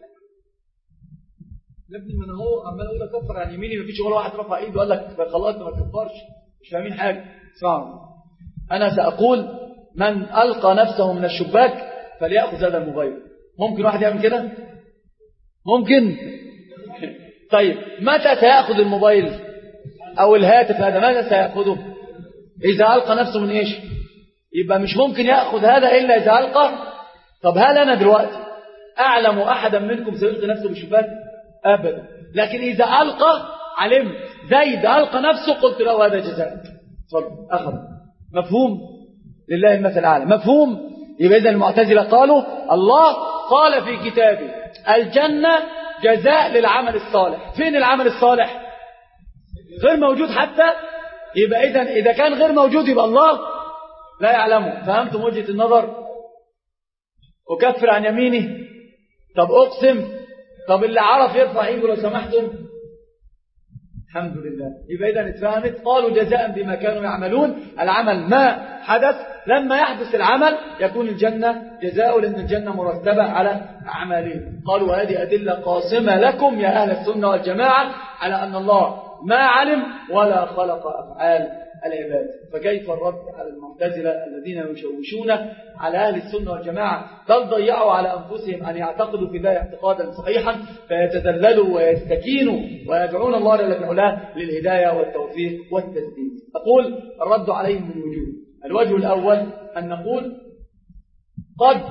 يا ابني ما انا هو عمال اقول لك كفر عن يميني، مفيش ولا واحد رفع ايده وقال لك خلاص ما تكفرش. مش فاهمين حاجة. اسمعوا، انا سأقول من ألقى نفسه من الشباك فليأخذ هذا الموبايل. ممكن واحد يعمل كده؟ ممكن؟ طيب متى سيأخذ الموبايل أو الهاتف هذا؟ ماذا سيأخذه؟ إذا ألقى نفسه من إيش؟ يبقى مش ممكن يأخذ هذا إلا إذا ألقى. طب هل أنا دلوقتي أعلم أحدا منكم سيلقي نفسه بالشباك؟ أبدا. لكن إذا ألقى علمت. زيد ألقى نفسه قلت له هذا جزاء، صدق أخذ. مفهوم؟ لله المثل الأعلى. مفهوم؟ يبقى إذا المعتزلة قالوا الله قال في كتابه الجنة جزاء للعمل الصالح. فين العمل الصالح؟ غير موجود حتى. يبقى إذا إذا كان غير موجود يبقى الله لا يعلمه. فهمتم وجهة النظر؟ أكفر عن يمينه. طب أقسم. طب اللي عرف يرفع ايده لو سمحتم. الحمد لله. يبقى إذا اتفهمت. قالوا جزاء بما كانوا يعملون. العمل ما حدث لما يحدث العمل يكون الجنة جزاء، لأن الجنة مرتبة على أعمالهم. قالوا وهذه أدلة قاسمة لكم يا أهل السنة والجماعة على أن الله ما علم ولا خلق أفعال العباد. فكيف الرد على المعتزلة الذين يشوشون على أهل السنة والجماعة، بل ضيعوا على أنفسهم أن يعتقدوا في ذلك اعتقادا صحيحا فيتذللوا ويستكينوا ويدعون الله جل وعلا للهداية والتوفيق والتسديد. أقول الرد عليهم من وجوه. الوجه الأول أن نقول قد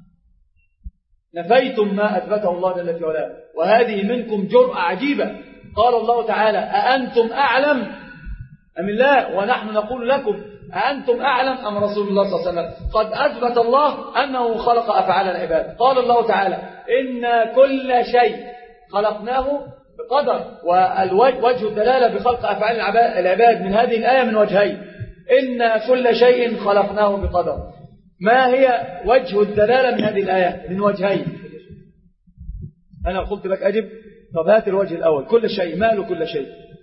نفيتم ما أثبته الله جل وعلا، وهذه منكم جرأة عجيبة. قال الله تعالى أأنتم أعلم أم الله، ونحن نقول لكم أأنتم أعلم أم رسول الله صلى الله عليه وسلم. قد أثبت الله أنه خلق أفعال العباد. قال الله تعالى إن كل شيء خلقناه بقدر. والوجه الدلالة بخلق أفعال العباد من هذه الآية من وجهين. إن كل شيء خلقناه بقدر. ما هي وجه الدلالة من هذه الآية؟ من وجهين. أنا قلت لك أجب. طب هات الوجه الأول. كل شيء ماله كل شيء؟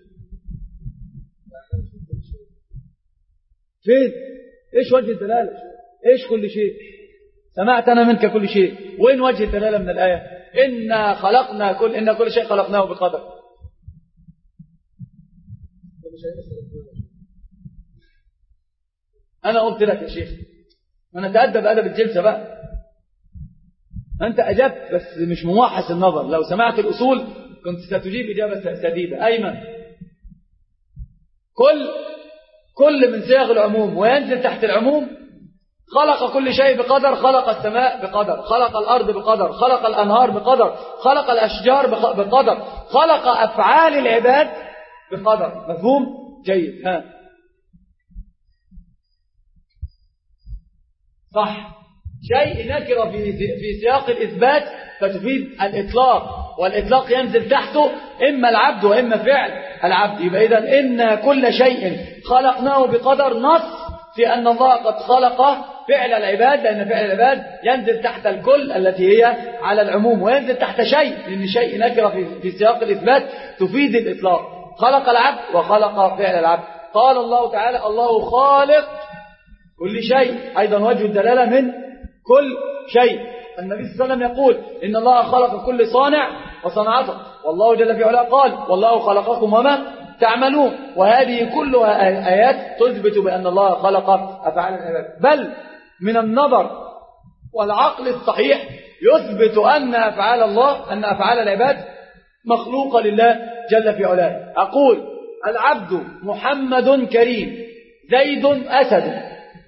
فين؟ إيش وجه الدلالة؟ إيش كل شيء؟ سمعت أنا منك كل شيء. وين وجه الدلالة من الآية؟ إن خلقنا كل إن كل شيء خلقناه بقدر. أنا قلت لك يا شيخ أنا تأدب أدب الجلسة بقى. أنت أجبت بس مش ممحص النظر. لو سمعت الأصول كنت ستجيب إجابة سديدة. أيمن كل كل من صيغ العموم وينزل تحت العموم. خلق كل شيء بقدر. خلق السماء بقدر، خلق الأرض بقدر، خلق الأنهار بقدر، خلق الأشجار بقدر، خلق أفعال العباد بقدر. مفهوم؟ جيد. ها صح. شيء نكرة في في سياق الإثبات فتفيد الإطلاق، والإطلاق ينزل تحته إما العبد وإما فعل العبد. يبقى إذن إن كل شيء خلقناه بقدر نص في أن الله قد خلق فعل العباد، لأن فعل العباد ينزل تحت الكل التي هي على العموم، وينزل تحت شيء لأن شيء نكرة في في سياق الإثبات تفيد الإطلاق. خلق العبد وخلق فعل العبد. قال الله تعالى الله خالق كل شيء. أيضا وجه الدلالة من كل شيء. النبي صلى الله عليه وسلم يقول إن الله خلق كل صانع وصنعته، والله جل في علاه قال والله خلقكم وما تعملون. وهذه كلها آيات تثبت بأن الله خلق أفعال العباد. بل من النظر والعقل الصحيح يثبت أن أفعال الله أن أفعال العباد مخلوقة لله جل في علاه. أقول العبد محمد كريم، زيد أسد،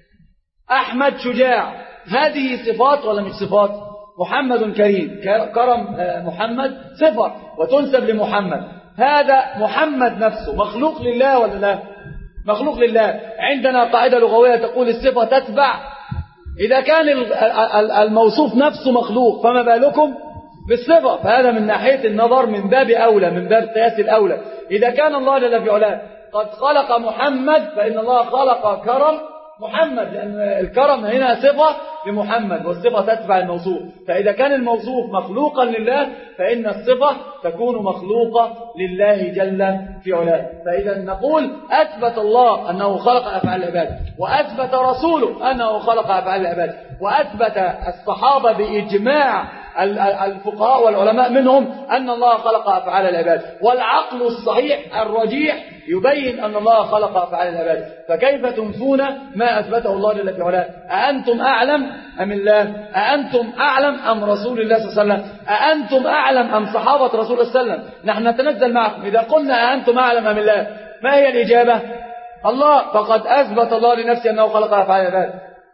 أحمد شجاع. هذه صفات ولا مش صفات؟ محمد كريم، كرم محمد صفة وتنسب لمحمد. هذا محمد نفسه مخلوق لله ولا لا؟ مخلوق لله. عندنا قاعدة لغوية تقول الصفة تتبع. إذا كان الموصوف نفسه مخلوق فما بالكم بالصفة؟ فهذا من ناحية النظر من باب أولى، من باب قياس الأولى. إذا كان الله جل في علاه قد خلق محمد فإن الله خلق كرم محمد، لأن الكرم هنا صفة لمحمد والصفة تتبع الموصوف. فإذا كان الموصوف مخلوقا لله فإن الصفة تكون مخلوقة لله جل في علاه. فإذا نقول أثبت الله أنه خلق أفعال العباد، وأثبت رسوله أنه خلق أفعال العباد، وأثبت الصحابة بإجماع الفقهاء والعلماء منهم أن الله خلق أفعال العباد. والعقل الصحيح الرجيح يبين أن الله خلق أفعال العباد. فكيف تنفون ما أثبته الله جل في علاه؟ أأنتم أعلم أم الله؟ أأنتم أعلم أم رسول الله صلى الله عليه وسلم؟ أأنتم أعلم أم صحابة رسول الله صلى الله عليه وسلم؟ نحن نتنزل معكم. إذا قلنا أأنتم أعلم أم الله ما هي الإجابة؟ الله. فقد أثبت الله لنفسه أنه خلق أفعال العباد.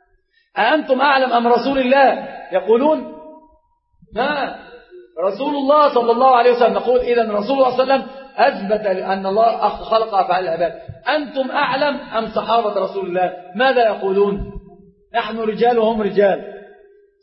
أأنتم أعلم أم رسول الله؟ يقولون ها رسول الله صلى الله عليه وسلم. نقول إذن رسول الله صلى الله عليه وسلم أثبت أن الله خلق أفعال العباد. أنتم أعلم أم صحابة رسول الله؟ ماذا يقولون؟ نحن رجال وهم رجال.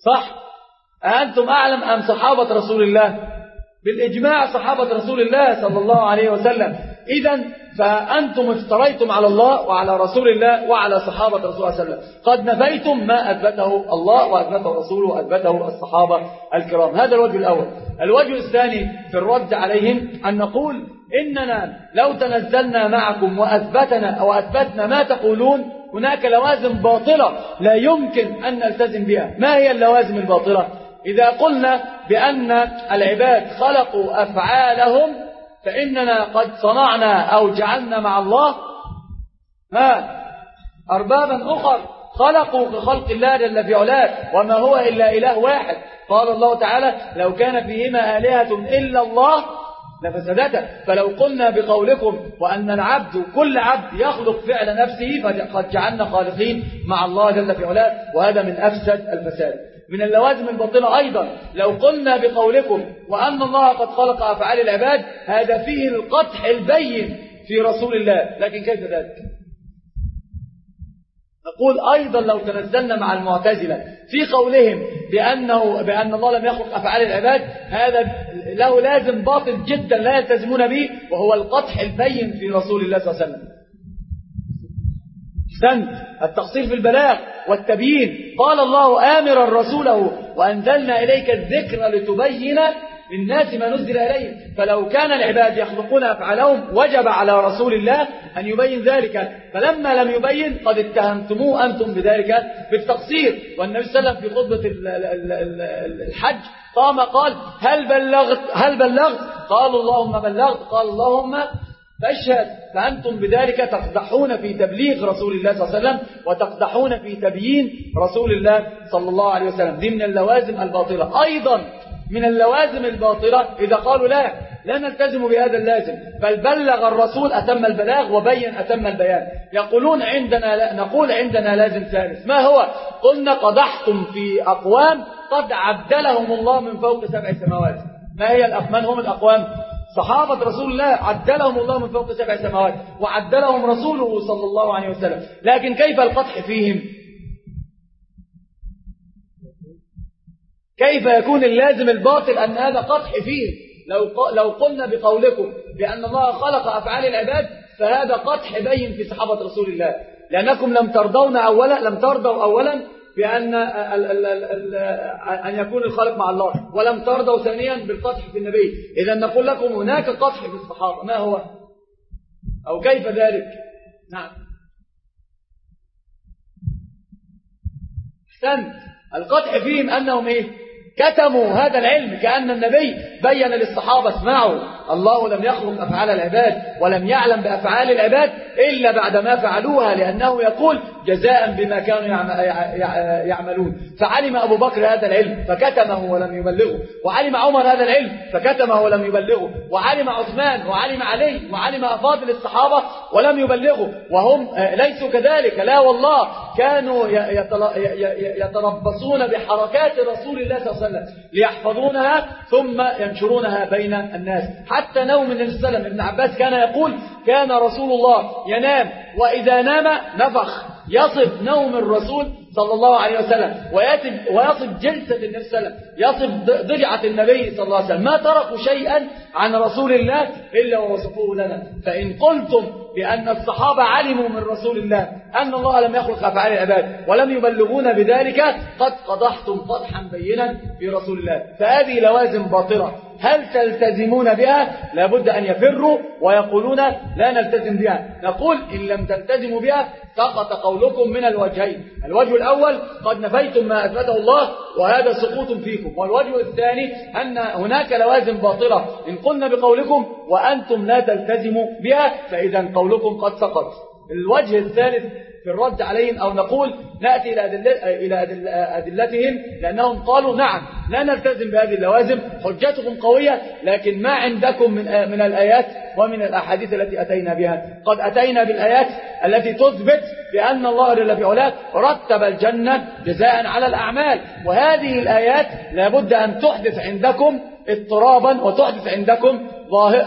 صح؟ أنتم أعلم أم صحابة رسول الله؟ بالإجماع صحابة رسول الله صلى الله عليه وسلم. إذن فأنتم افتريتم على الله وعلى رسول الله وعلى صحابة رسول الله صلى الله عليه وسلم. قد نفيتم ما أثبته الله وأثبته رسوله وأثبته الصحابة الكرام. هذا الوجه الأول. الوجه الثاني في الرد عليهم أن نقول إننا لو تنزلنا معكم وأثبتنا أو أثبتنا ما تقولون هناك لوازم باطلة لا يمكن أن نلتزم بها. ما هي اللوازم الباطلة؟ إذا قلنا بأن العباد خلقوا أفعالهم فإننا قد صنعنا أو جعلنا مع الله ها أربابا أخر خلقوا كخلق الله جل في علاه وما هو إلا إله واحد. قال الله تعالى لو كان فيهما آلهة إلا الله لفسدتا. فلو قلنا بقولكم وأن العبد كل عبد يخلق فعل نفسه فقد جعلنا خالقين مع الله جل في علاه وهذا من أفسد الفساد. من اللوازم الباطلة أيضا لو قلنا بقولكم وأن الله قد خلق أفعال العباد هذا فيه القدح البين في رسول الله. لكن كيف ذلك؟ نقول أيضا لو تنزلنا مع المعتزلة في قولهم بأنه بأن الله لم يخلق أفعال العباد هذا له لازم باطل جدا لا يلتزمون به وهو القدح البين في رسول الله صلى الله عليه وسلم. سنت التقصير في البلاغ والتبيين. قال الله آمرا رسوله وأنزلنا إليك الذكر لتبين للناس ما نزل إليهم. فلو كان العباد يخلقون أفعالهم وجب على رسول الله أن يبين ذلك. فلما لم يبين قد اتهمتموه أنتم بذلك بالتقصير. والنبي صلى الله عليه وسلم في خطبة الحج قام قال هل بلغت هل بلغت قالوا اللهم بلغت قال اللهم فاشهد. فأنتم بذلك تقدحون في تبليغ رسول الله صلى الله عليه وسلم وتقدحون في تبيين رسول الله صلى الله عليه وسلم. دي من اللوازم الباطلة. أيضا من اللوازم الباطلة إذا قالوا لا لا نلتزم بهذا اللازم بل بلغ الرسول أتم البلاغ وبين أتم البيان. يقولون عندنا لا نقول عندنا لازم ثالث. ما هو؟ قلنا قدحتم في أقوام قد عدلهم الله من فوق سبع سماوات. ما هي الأقوام؟ من هم الأقوام؟ صحابة رسول الله عدلهم الله من فوق سبع سماوات وعدلهم رسوله صلى الله عليه وسلم. لكن كيف القدح فيهم؟ كيف يكون اللازم الباطل أن هذا قدح فيه؟ لو لو قلنا بقولكم بأن الله خلق أفعال العباد فهذا قدح بين في صحابة رسول الله لأنكم لم ترضون أولا لم ترضوا أولا بأن ال ال ال أن يكون الخالق مع الله ولم ترضوا ثانيا بالقدح في النبي. إذا نقول لكم هناك قدح في الصحابة. ما هو أو كيف ذلك؟ نعم احسنت. القدح فيهم أنهم إيه؟ كتموا هذا العلم كأن النبي بين للصحابة اسمعوا الله لم يخلق أفعال العباد ولم يعلم بأفعال العباد إلا بعدما فعلوها لأنه يقول جزاء بما كانوا يعملون. فعلم أبو بكر هذا العلم فكتمه ولم يبلغه وعلم عمر هذا العلم فكتمه ولم يبلغه وعلم عثمان وعلم علي وعلم أفاضل الصحابة ولم يبلغوا وهم ليسوا كذلك. لا والله كانوا يتربصون بحركات رسول الله صلى الله عليه وسلم ليحفظونها ثم ينشرونها بين الناس. حتى نوم النبي صلى الله عليه وسلم. ابن عباس كان يقول كان رسول الله ينام وإذا نام نفخ. يصف نوم الرسول صلى الله عليه وسلم ويصف جلسة النبي صلى الله عليه وسلم يصف ضجعة النبي صلى الله عليه وسلم. ما تركوا شيئا عن رسول الله إلا ووصفوه لنا. فإن قلتم بأن الصحابة علموا من رسول الله أن الله لم يخلق أفعال العباد ولم يبلغون بذلك قد قدحتم قدحا بينا في رسول الله. فهذه لوازم باطلة. هل تلتزمون بها؟ لابد أن يفروا ويقولون لا نلتزم بها. نقول إن لم تلتزموا بها سقط قولكم من الوجهين. الوجه الأول قد نفيتم ما أثبته الله وهذا سقوط فيكم. والوجه الثاني أن هناك لوازم باطلة إن قلنا بقولكم وأنتم لا تلتزموا بها فإذا قولكم قد سقط. الوجه الثالث في الرد عليهم أو نقول نأتي إلى, أدل... إلى أدل... أدلتهم لأنهم قالوا نعم لا نلتزم بهذه اللوازم حجتكم قوية لكن ما عندكم من, من الآيات ومن الأحاديث التي أتينا بها. قد أتينا بالآيات التي تثبت بأن الله جل في علاه رتب الجنة جزاء على الأعمال وهذه الآيات لابد أن تحدث عندكم اضطرابا وتحدث عندكم ظاهر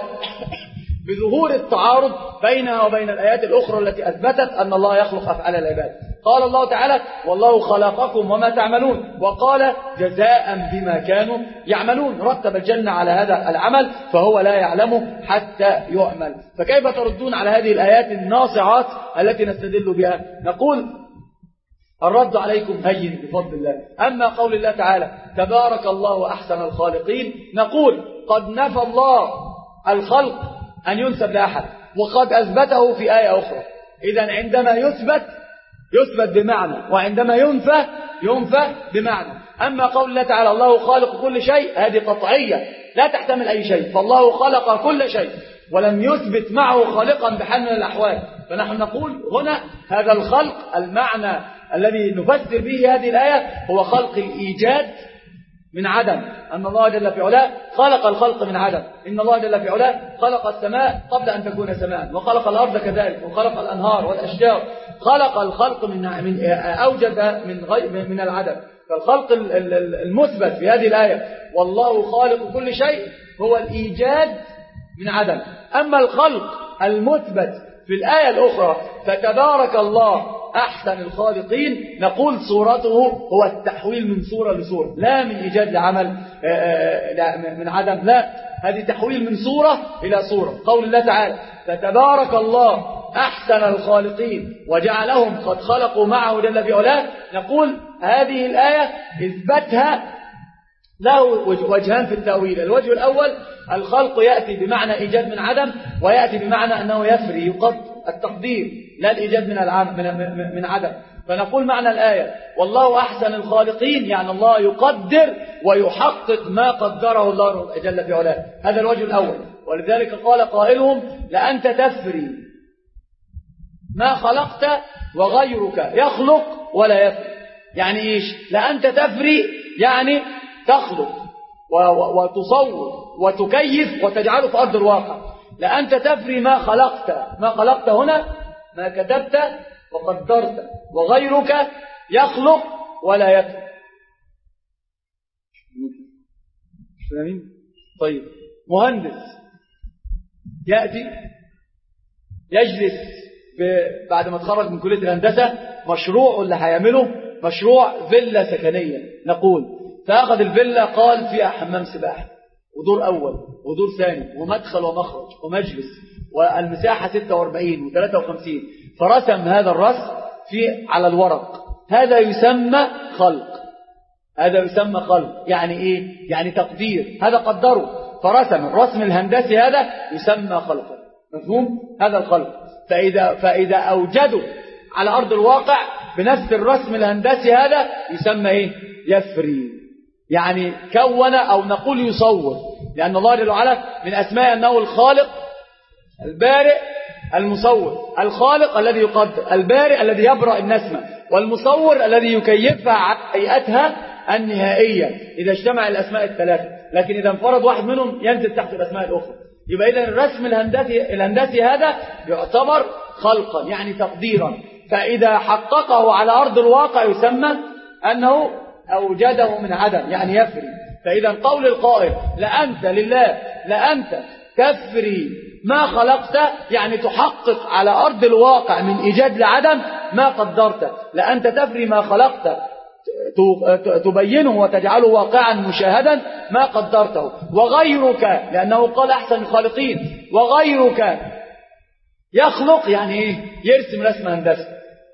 بظهور التعارض بينها وبين الآيات الأخرى التي أثبتت أن الله يخلق أفعال العباد. قال الله تعالى والله خلقكم وما تعملون، وقال جزاء بما كانوا يعملون، رتب الجنة على هذا العمل فهو لا يعلمه حتى يعمل. فكيف تردون على هذه الآيات الناصعات التي نستدل بها؟ نقول الرد عليكم هين بفضل الله. أما قول الله تعالى تبارك الله أحسن الخالقين، نقول قد نفى الله الخلق أن ينسب لأحد وقد أثبته في آية أخرى. إذن عندما يثبت يثبت بمعنى، وعندما ينفى ينفى بمعنى. أما قول الله تعالى الله خالق كل شيء، هذه قطعية لا تحتمل أي شيء، فالله خلق كل شيء ولم يثبت معه خالقا بحال من الأحوال. فنحن نقول هنا هذا الخلق المعنى الذي نفسر به هذه الآية هو خلق الإيجاد من عدم، أن الله جل في علاه خلق الخلق من عدم. إن الله جل في علاه خلق السماء قبل أن تكون سماء، وخلق الأرض كذلك، وخلق الأنهار والأشجار، خلق الخلق من من أوجد من غير من العدم. فالخلق المثبت في هذه الآية والله خالق كل شيء هو الإيجاد من عدم. أما الخلق المثبت في الآية الأخرى فتبارك الله أحسن الخالقين، نقول صورته هو التحويل من صورة لصورة، لا من إيجاد لعمل من عدم، لا، هذه تحويل من صورة إلى صورة. قول الله تعالى فتبارك الله أحسن الخالقين وجعلهم قد خلقوا معه جل في علاه، نقول هذه الآية إثبتها له وجهان في التأويل. الوجه الأول الخلق يأتي بمعنى إيجاد من عدم، ويأتي بمعنى أنه يفري يقدر التقدير، لا الإيجاد من العدم من, من عدم. فنقول معنى الآية والله أحسن الخالقين، يعني الله يقدر ويحقق ما قدره الله جل في علاه. هذا الوجه الأول. ولذلك قال قائلهم لأنت تفري ما خلقت وغيرك يخلق ولا يفري. يعني إيش؟ لأنت تفري يعني تخلق وتصور وتكيف وتجعله في أرض الواقع. لأنت تفري ما خلقت، ما خلقت هنا ما كتبت وقدرت، وغيرك يخلق ولا يفري. طيب، مهندس يأتي يجلس بعد ما تخرج من كلية الهندسة، مشروع اللي هيعمله مشروع فيلا سكنية، نقول فأخذ الفيلا قال فيها حمام سباحة ودور أول ودور ثاني ومدخل ومخرج ومجلس، والمساحة ستة وأربعين وثلاثة وخمسين، فرسم هذا الرسم في على الورق. هذا يسمى خلق، هذا يسمى خلق. يعني إيه؟ يعني تقدير. هذا قدره فرسم الرسم الهندسي، هذا يسمى خلقا. مفهوم؟ هذا الخلق. فإذا, فإذا أوجدوا على أرض الواقع بنفس الرسم الهندسي هذا يسمى إيه؟ يفري، يعني كون أو نقول يصور، لأن الله جل وعلا من أسماء أنه الخالق البارئ المصور. الخالق الذي يقدر، البارئ الذي يبرأ النسمة، والمصور الذي يكيفها على هيئتها النهائية إذا اجتمع الأسماء الثلاثة. لكن إذا انفرد واحد منهم ينزل تحت الأسماء الأخرى. يبقى إذا الرسم الهندسي, الهندسي هذا يعتبر خلقا يعني تقديرا. فإذا حققه على أرض الواقع يسمى أنه أوجده من عدم يعني يفري. فإذا قول القائل لأنت لله لأنت تفري ما خلقت يعني تحقق على أرض الواقع من إيجاد لعدم ما قدرت. لأنت تفري ما خلقت تبينه وتجعله واقعا مشاهدا ما قدرته. وغيرك لأنه قال أحسن الخالقين وغيرك يخلق يعني إيه؟ يرسم رسم هندسي.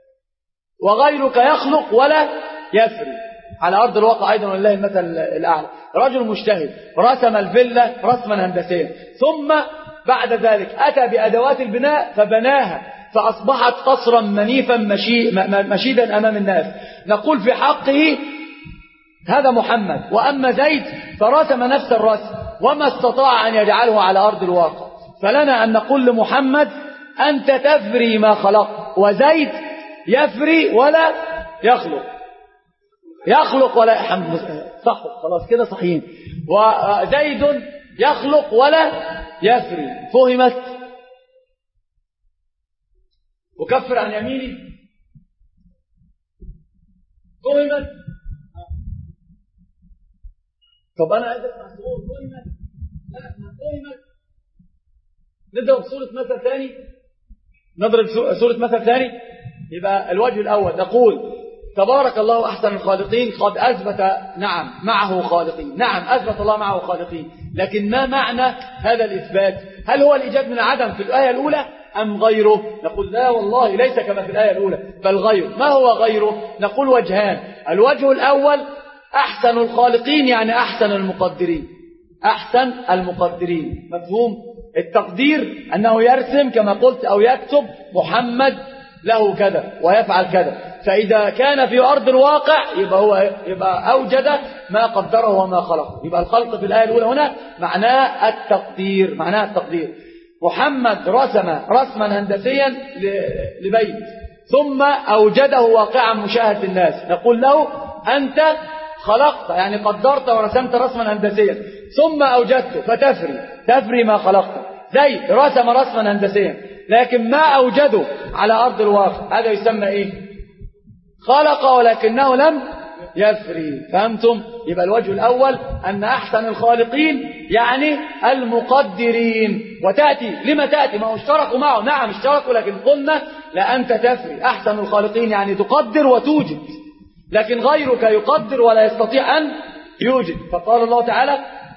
وغيرك يخلق ولا يفري على أرض الواقع أيضا ولله المثل الأعلى. رجل مجتهد رسم الفيلا رسما هندسيا ثم بعد ذلك أتى بأدوات البناء فبناها فأصبحت قصرا منيفا مشي مشيدا أمام الناس. نقول في حقه هذا محمد. وأما زيد فرسم نفس الرسم وما استطاع أن يجعله على أرض الواقع. فلنا أن نقول لمحمد أنت تفري ما خلق وزيد يفري ولا يخلق. يخلق ولا حمد صح خلاص كده صحيح. وزيد يخلق ولا يفري. فهمت؟ وكفر عن يميني. فهمت؟ طب أنا عايز أسمع صوت. فهمت؟ لا ما فهمت. نضرب صورة مثل ثاني. نضرب صورة مثل ثاني. يبقى الوجه الأول نقول تبارك الله أحسن الخالقين قد أثبت نعم معه خالقين، نعم أثبت الله معه خالقين، لكن ما معنى هذا الإثبات؟ هل هو الإيجاد من عدم في الآية الأولى أم غيره؟ نقول لا والله ليس كما في الآية الأولى بل غيره. ما هو غيره؟ نقول وجهان. الوجه الأول أحسن الخالقين يعني أحسن المقدرين، أحسن المقدرين. مفهوم التقدير أنه يرسم كما قلت أو يكتب محمد له كذا ويفعل كذا، فإذا كان في أرض الواقع يبقى هو يبقى أوجد ما قدره وما خلقه. يبقى الخلق في الآية الأولى هنا معناه التقدير، معناه التقدير. محمد رسم رسما هندسيا لبيت ثم أوجده واقعا مشاهد للناس، نقول له أنت خلقت يعني قدرت ورسمت رسما هندسيا ثم أوجدته فتفري تفري ما خلقت. زيد رسم رسما هندسيا لكن ما أوجده على أرض الواقع، هذا يسمى إيه؟ خلق ولكنه لم يفري. فهمتم؟ يبقى الوجه الأول أن أحسن الخالقين يعني المقدرين. وتأتي لما تأتي؟ ما هو اشتركوا معه، نعم اشتركوا، لكن قلنا لأنت تفري. أحسن الخالقين يعني تقدر وتوجد، لكن غيرك يقدر ولا يستطيع أن يوجد. فقال الله تعالى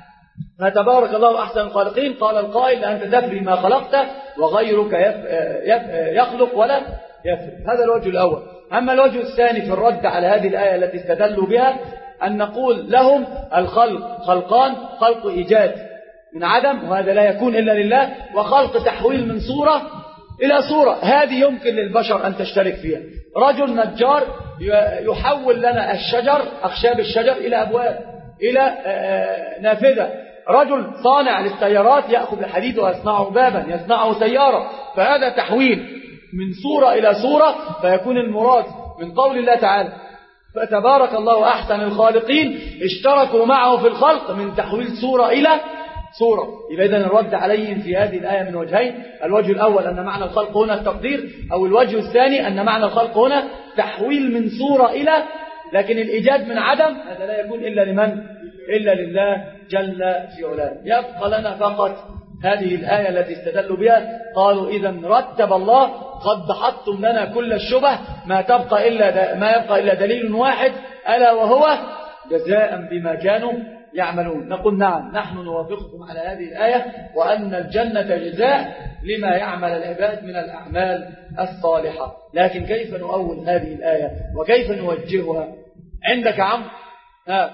فتبارك الله أحسن الخالقين، قال القائل لأنت تفري ما خلقت وغيرك يف... يف... يخلق ولا يفري. هذا الوجه الأول. أما الوجه الثاني في الرد على هذه الآية التي استدلوا بها أن نقول لهم الخلق خلقان، خلق إيجاد من عدم وهذا لا يكون إلا لله، وخلق تحويل من صورة إلى صورة، هذه يمكن للبشر أن تشترك فيها. رجل نجار يحول لنا الشجر أخشاب الشجر إلى أبواب إلى نافذة. رجل صانع للسيارات يأخذ الحديد ويصنعه بابا يصنعه سيارة، فهذا تحويل من صورة إلى صورة. فيكون المراد من قول الله تعالى فتبارك الله أحسن الخالقين اشتركوا معه في الخلق من تحويل صورة إلى صورة. يبقى إذن الرد عليهم في هذه الآية من وجهين. الوجه الأول أن معنى الخلق هنا التقدير، أو الوجه الثاني أن معنى الخلق هنا تحويل من صورة إلى، لكن الإيجاد من عدم هذا لا يكون إلا لمن؟ إلا لله جل في علاه. يبقى لنا فقط هذه الآية التي استدلوا بها. قالوا إذا رتب الله قد حطم لنا كل الشبه، ما تبقى إلا ما يبقى إلا دليل واحد ألا وهو جزاء بما كانوا يعملون. نقول نعم نحن نوافقكم على هذه الآية، وأن الجنة جزاء لما يعمل العباد من الأعمال الصالحة. لكن كيف نؤول هذه الآية وكيف نوجهها؟ عندك عمرو؟ ها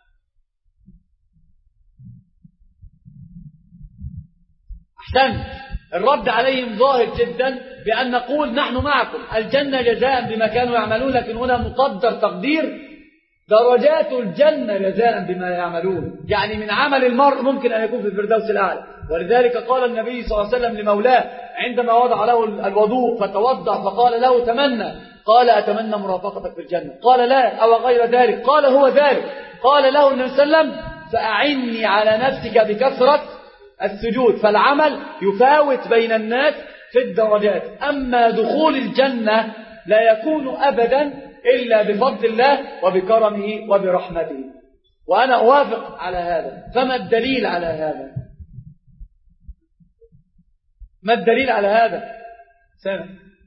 أحسن. الرد عليهم ظاهر جدا بأن نقول نحن معكم الجنة جزاء بما كانوا يعملون، لكن هنا مقدر تقدير درجات الجنة جزاء بما يعملون، يعني من عمل المرء ممكن أن يكون في الفردوس الأعلى. ولذلك قال النبي صلى الله عليه وسلم لمولاه عندما وضع له الوضوء فتوضأ فقال له تمنى، قال أتمنى مرافقتك في الجنة؟ قال لا أو غير ذلك؟ قال هو ذلك. قال له النبي صلى الله عليه وسلم فأعني على نفسك بكثرة السجود. فالعمل يفاوت بين الناس في الدرجات. أما دخول الجنة لا يكون أبدا إلا بفضل الله وبكرمه وبرحمته، وأنا أوافق على هذا. فما الدليل على هذا؟ ما الدليل على هذا؟ سنة.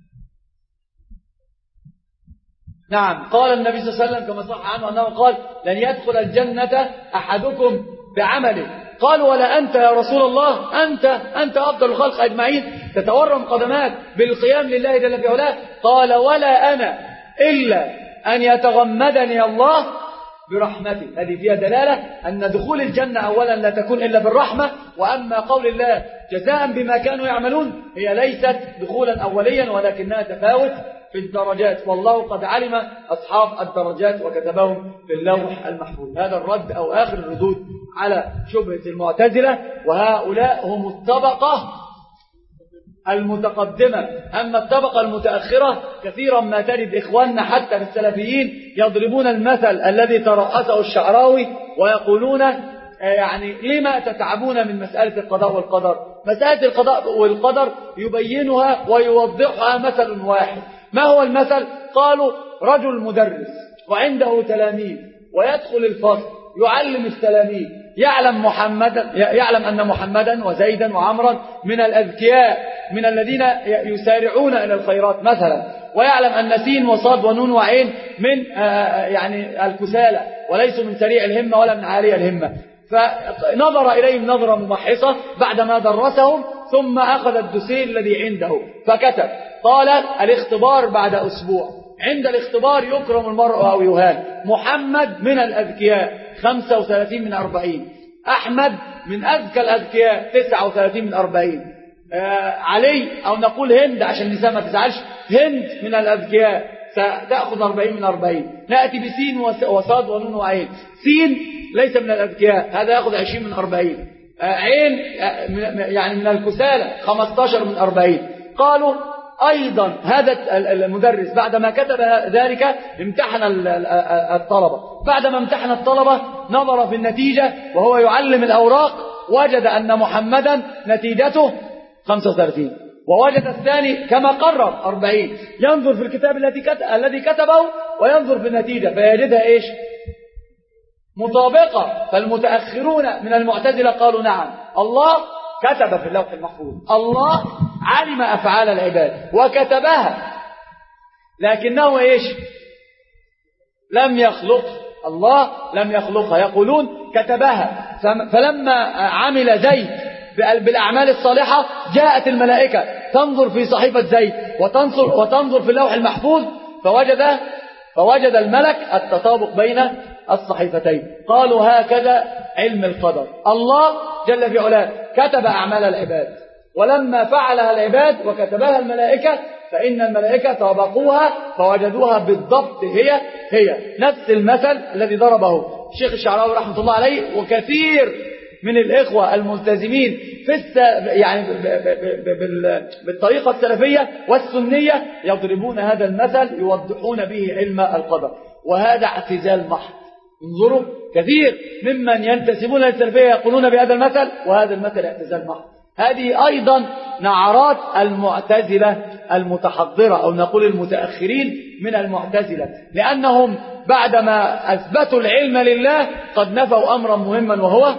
نعم قال النبي صلى الله عليه وسلم كما صح عنه أنه قال لن يدخل الجنة أحدكم بعمله. قال ولا أنت يا رسول الله؟ أنت أنت أفضل الخلق أجمعين تتورم قدماك بالقيام لله جل في علاه. قال ولا أنا إلا أن يتغمدني الله برحمته. هذه فيها دلالة أن دخول الجنة أولا لا تكون إلا بالرحمة، وأما قول الله جزاء بما كانوا يعملون هي ليست دخولا أوليا ولكنها تفاوت في الدرجات، والله قد علم أصحاب الدرجات وكتبهم في اللوح المحفوظ. هذا الرد أو آخر الردود على شبهة المعتزلة، وهؤلاء هم الطبقة المتقدمة. أما الطبقة المتأخرة كثيرا ما تجد إخواننا حتى في السلفيين يضربون المثل الذي ترأسه الشعراوي ويقولون يعني لما تتعبون من مسألة القضاء والقدر؟ مسألة القضاء والقدر يبينها ويوضحها مثل واحد. ما هو المثل؟ قالوا رجل مدرس وعنده تلاميذ ويدخل الفصل يعلم التلاميذ، يعلم محمدا يعلم أن محمدا وزيدا وعمرا من الأذكياء من الذين يسارعون إلى الخيرات مثلا، ويعلم أن سين وصاد ونون وعين من يعني الكسالى وليسوا من سريع الهمة ولا من عالية الهمة. فنظر إليهم نظرة ممحصة بعدما درسهم، ثم أخذ الدوسيه الذي عنده فكتب. قال الاختبار بعد أسبوع، عند الاختبار يكرم المرء أو يهان. محمد من الأذكياء خمسة وثلاثين من أربعين، أحمد من أذكى الأذكياء تسعة وثلاثين من أربعين، آه علي أو نقول هند عشان النساء ما تزعلش، هند من الأذكياء ستأخذ أربعين من أربعين. نأتي بسين وصاد ونون وعين. سين ليس من الأذكياء، هذا يأخذ عشرين من أربعين. آه عين آه يعني من الكسالى خمسة عشر من أربعين. قالوا أيضا هذا المدرس بعدما كتب ذلك امتحن الطلبة، بعدما امتحن الطلبة نظر في النتيجة وهو يعلم الأوراق، وجد أن محمدا نتيجته خمسة وثلاثين، ووجد الثاني كما قرر أربعين. ينظر في الكتاب الذي كتبه وينظر في النتيجة فيجدها إيش؟ مطابقة. فالمتأخرون من المعتزلة قالوا نعم، الله كتب في اللوح المحفوظ، الله علم أفعال العباد وكتبها، لكنه إيش؟ لم يخلق، الله لم يخلقها. يقولون كتبها. فلما عمل زيد بالأعمال الصالحة جاءت الملائكة تنظر في صحيفة زيد وتنظر, وتنظر في اللوح المحفوظ، فوجد, فوجد الملك التطابق بين الصحيفتين. قالوا هكذا علم القدر، الله جل في علاه كتب أعمال العباد، ولما فعلها العباد وكتبها الملائكة فإن الملائكة طابقوها فوجدوها بالضبط هي هي نفس المثل الذي ضربه الشيخ الشعراوي رحمة الله عليه وكثير من الإخوة الملتزمين في الس... يعني ب... ب... ب... بال... بالطريقة السلفية والسنية يضربون هذا المثل يوضحون به علم القدر، وهذا اعتزال محض. انظروا كثير ممن ينتسبون للسلفية يقولون بهذا المثل، وهذا المثل اعتزال محض. هذه أيضا نعرات المعتزلة المتحضرة أو نقول المتأخرين من المعتزلة، لأنهم بعدما أثبتوا العلم لله قد نفوا أمرا مهما وهو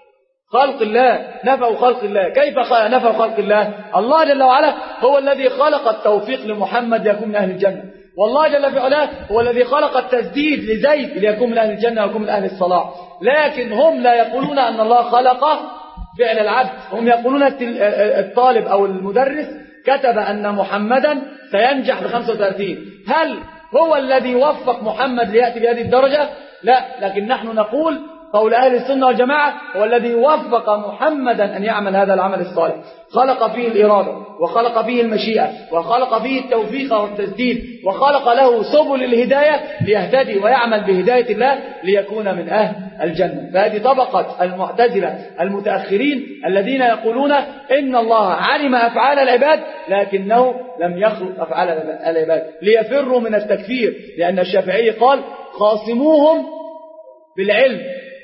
خلق الله. نفوا خلق الله. كيف نفوا خلق الله؟ الله جل وعلا هو الذي خلق التوفيق لمحمد ليكون من أهل الجنة، والله جل في علاه هو الذي خلق التسديد لزيد ليكون من أهل الجنة ويكون من أهل الصلاح. لكن هم لا يقولون أن الله خلق فعل العبد، هم يقولون الطالب أو المدرس كتب أن محمدا سينجح بخمسة وثلاثين. هل هو الذي وفق محمد ليأتي بهذه الدرجة؟ لا، لكن نحن نقول قول أهل السنة والجماعة هو الذي وفق محمدا أن يعمل هذا العمل الصالح، خلق فيه الإرادة وخلق فيه المشيئة وخلق فيه التوفيق والتسديد وخلق له سبل الهداية ليهتدي ويعمل بهداية الله ليكون من أهل الجنة. فهذه طبقة المعتزلة المتأخرين الذين يقولون إن الله علم أفعال العباد لكنه لم يخلق أفعال العباد ليفروا من التكفير، لأن الشافعي قال خاصموهم بالعلم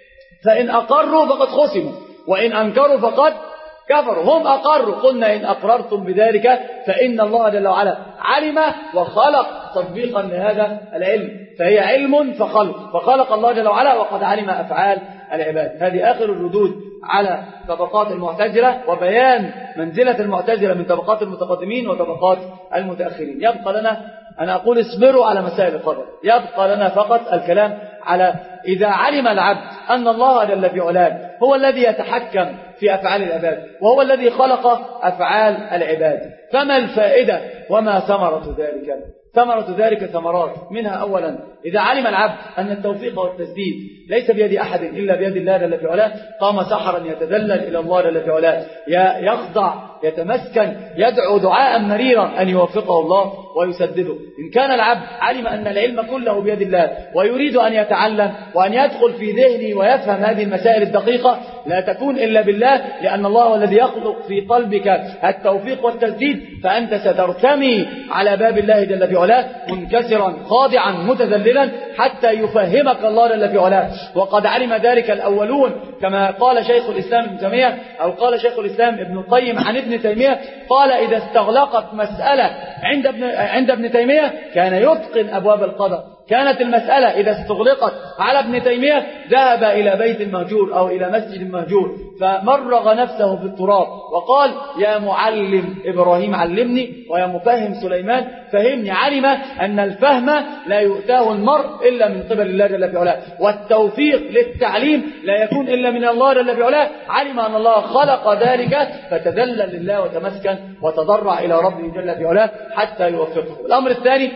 فإن أقروا فقد خصموا وإن أنكروا فقد كفروا. هم أقروا، قلنا إن أقررتم بذلك فإن الله جل وعلا علم وخلق تطبيقا لهذا العلم، فهي علم فخلق، فخلق الله جل وعلا وقد علم أفعال العباد. هذه آخر الردود على طبقات المعتزلة وبيان منزلة المعتزلة من طبقات المتقدمين وطبقات المتأخرين. يبقى لنا أن أقول اصبروا على مسائل القدر، يبقى لنا فقط الكلام على إذا علم العبد أن الله جل في علاه هو الذي يتحكم في أفعال العباد وهو الذي خلق أفعال العباد، فما الفائدة وما ثمرة ذلك؟ ثمرة ذلك ثمرات، منها أولا إذا علم العبد أن التوفيق والتسديد ليس بيد أحد إلا بيد الله جل في علاه، قام سحرا يتذلل إلى الله جل في علاه، يخضع يتمسكن يدعو دعاء مريرا أن يوفقه الله ويسدده. إن كان العبد علم أن العلم كله بيد الله ويريد أن يتعلم وأن يدخل في ذهنه ويفهم هذه المسائل الدقيقة لا تكون إلا بالله، لأن الله هو الذي يخلق في قلبك التوفيق والتسديد، فأنت سترتمي على باب الله جل في علاه منكسرا خاضعا متذللا حتى يفهمك الله جل في علاه. وقد علم ذلك الأولون كما قال شيخ الإسلام ابن تيمية أو قال شيخ الإسلام ابن القيم عن ابن تيمية، قال إذا استغلقت مسألة عند ابن, عند ابن تيمية كان يتقن أبواب القدر، كانت المسألة إذا استغلقت على ابن تيمية ذهب إلى بيت المهجور أو إلى مسجد مهجور فمرغ نفسه في التراب وقال يا معلم إبراهيم علمني ويا مفهم سليمان فهمني. علم أن الفهم لا يؤتاه المرء إلا من قبل الله جل في علاه، والتوفيق للتعليم لا يكون إلا من الله جل في علاه. علم أن الله خلق ذلك فتذلل لله وتمسكن وتضرع إلى ربه جل في علاه حتى يوفقه. الأمر الثاني،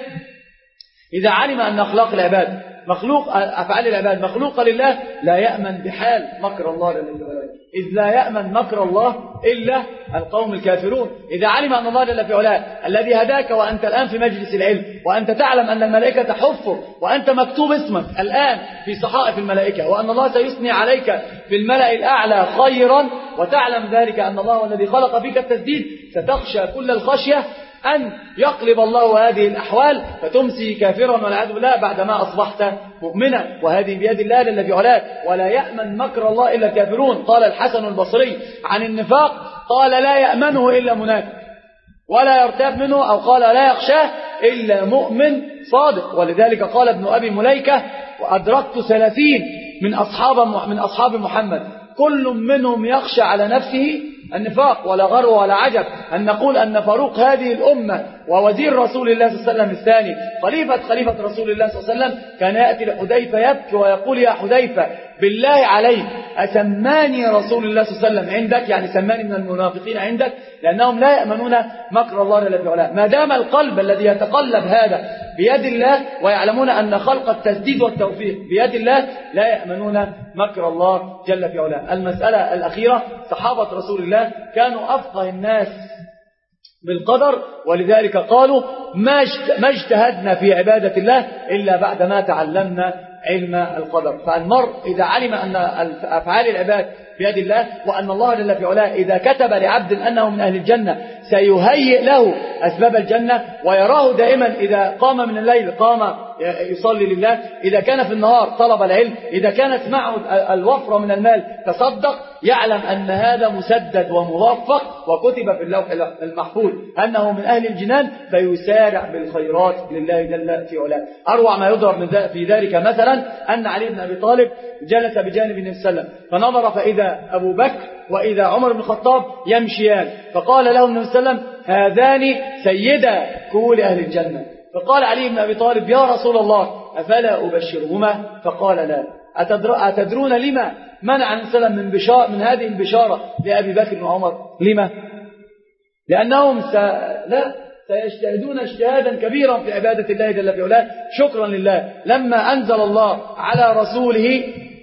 إذا علم أن أخلاق العباد مخلوق، أفعال العباد مخلوقة لله، لا يأمن بحال مكر الله جل في علاه، إذ لا يأمن مكر الله إلا القوم الكافرون. إذا علم أن الله جل في علاه الذي هداك وأنت الآن في مجلس العلم وأنت تعلم أن الملائكة تحفك وأنت مكتوب اسمك الآن في صحائف الملائكة وأن الله سيثني عليك في الملأ الأعلى خيرا، وتعلم ذلك أن الله هو الذي خلق فيك التسديد، ستخشى كل الخشية أن يقلب الله هذه الأحوال فتمسي كافرا والعياذ بالله بعدما أصبحت مؤمنا، وهذه بيد الله جل في علاه. ولا يأمن مكر الله إلا الكافرون. قال الحسن البصري عن النفاق قال لا يأمنه إلا منافق ولا يرتاب منه، أو قال لا يخشاه إلا مؤمن صادق. ولذلك قال ابن أبي مليكة وأدركت ثلاثين من أصحاب من أصحاب محمد كل منهم يخشى على نفسه النفاق، ولا غرو ولا عجب أن نقول أن فاروق هذه الأمة ووزير رسول الله صلى الله عليه وسلم الثاني خليفة خليفة رسول الله صلى الله عليه وسلم كان يأتي لحذيفة يبكي ويقول يا حذيفة بالله عليك أسماني رسول الله صلى الله عليه وسلم عندك، يعني سماني من المنافقين عندك، لأنهم لا يأمنون مكر الله جل في علاه. ما دام القلب الذي يتقلب هذا بيد الله ويعلمون أن خلق التسديد والتوفيق بيد الله لا يأمنون مكر الله جل في علاه. المسألة الأخيرة، صحابة رسول الله كانوا أفقه الناس بالقدر، ولذلك قالوا ما اجتهدنا في عبادة الله إلا بعدما تعلمنا علم القدر. فالمرء إذا علم أن أفعال العباد بيد الله وأن الله جل في علاه إذا كتب لعبد أنه من أهل الجنة سيهيئ له أسباب الجنة، ويراه دائما إذا قام من الليل قام يصلي لله، إذا كان في النهار طلب العلم، إذا كانت معه الوفرة من المال تصدق، يعلم أن هذا مسدد وموفق وكتب في اللوح المحفوظ أنه من أهل الجنان، فيسارع بالخيرات لله جل في علاه. أروع ما يضرب في ذلك مثلا أن علي بن أبي طالب جلس بجانب النبي صلى الله عليه وسلم فنظر فإذا أبو بكر وإذا عمر بن الخطاب يمشيان، فقال له النبي صلى الله عليه وسلم هذان سيدا كهول أهل الجنة. فقال علي بن أبي طالب يا رسول الله أفلا أبشرهما؟ فقال لا. أتدرون لما منع النبي صلى الله عليه وسلم من, بشار من هذه البشارة لأبي بكر وعمر؟ لما؟ لأنهم س... لا سيجتهدون اجتهادا كبيرا في عبادة الله جل في علاه شكرا لله. لما أنزل الله على رسوله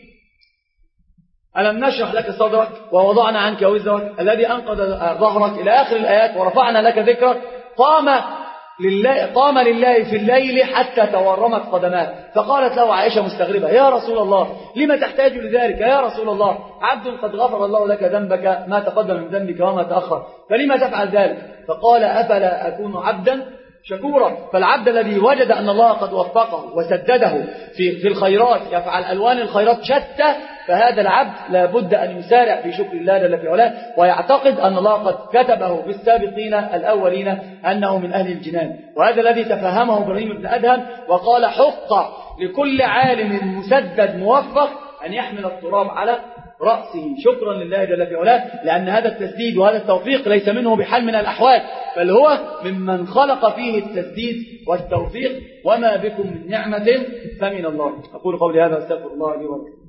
ألم نشرح لك صدرك ووضعنا عنك وزرك الذي أنقذ ظهرك إلى آخر الآيات ورفعنا لك ذكرك، قام لله, قام لله في الليل حتى تورمت قدماه. فقالت له عائشة مستغربة يا رسول الله لما تحتاج لذلك يا رسول الله؟ عبد قد غفر الله لك ذنبك ما تقدم من ذنبك وما تأخر، فلما تفعل ذلك؟ فقال أفلا أكون عبدا شكورا. فالعبد الذي وجد أن الله قد وفقه وسدده في, في الخيرات يفعل ألوان الخيرات شتى، فهذا العبد لابد أن يسارع في شكر الله جل في علاه ويعتقد أن الله قد كتبه في السابقين الأولين أنه من أهل الجنان. وهذا الذي تفهمه إبراهيم بن أدهم وقال حق لكل عالم مسدد موفق أن يحمل التراب على رأسه شكرا لله جل في علاه، لأن هذا التسديد وهذا التوفيق ليس منه بحال من الأحوال، بل هو ممن خلق فيه التسديد والتوفيق، وما بكم من نعمة فمن الله. أقول قولي هذا واستغفر الله لي ولكم.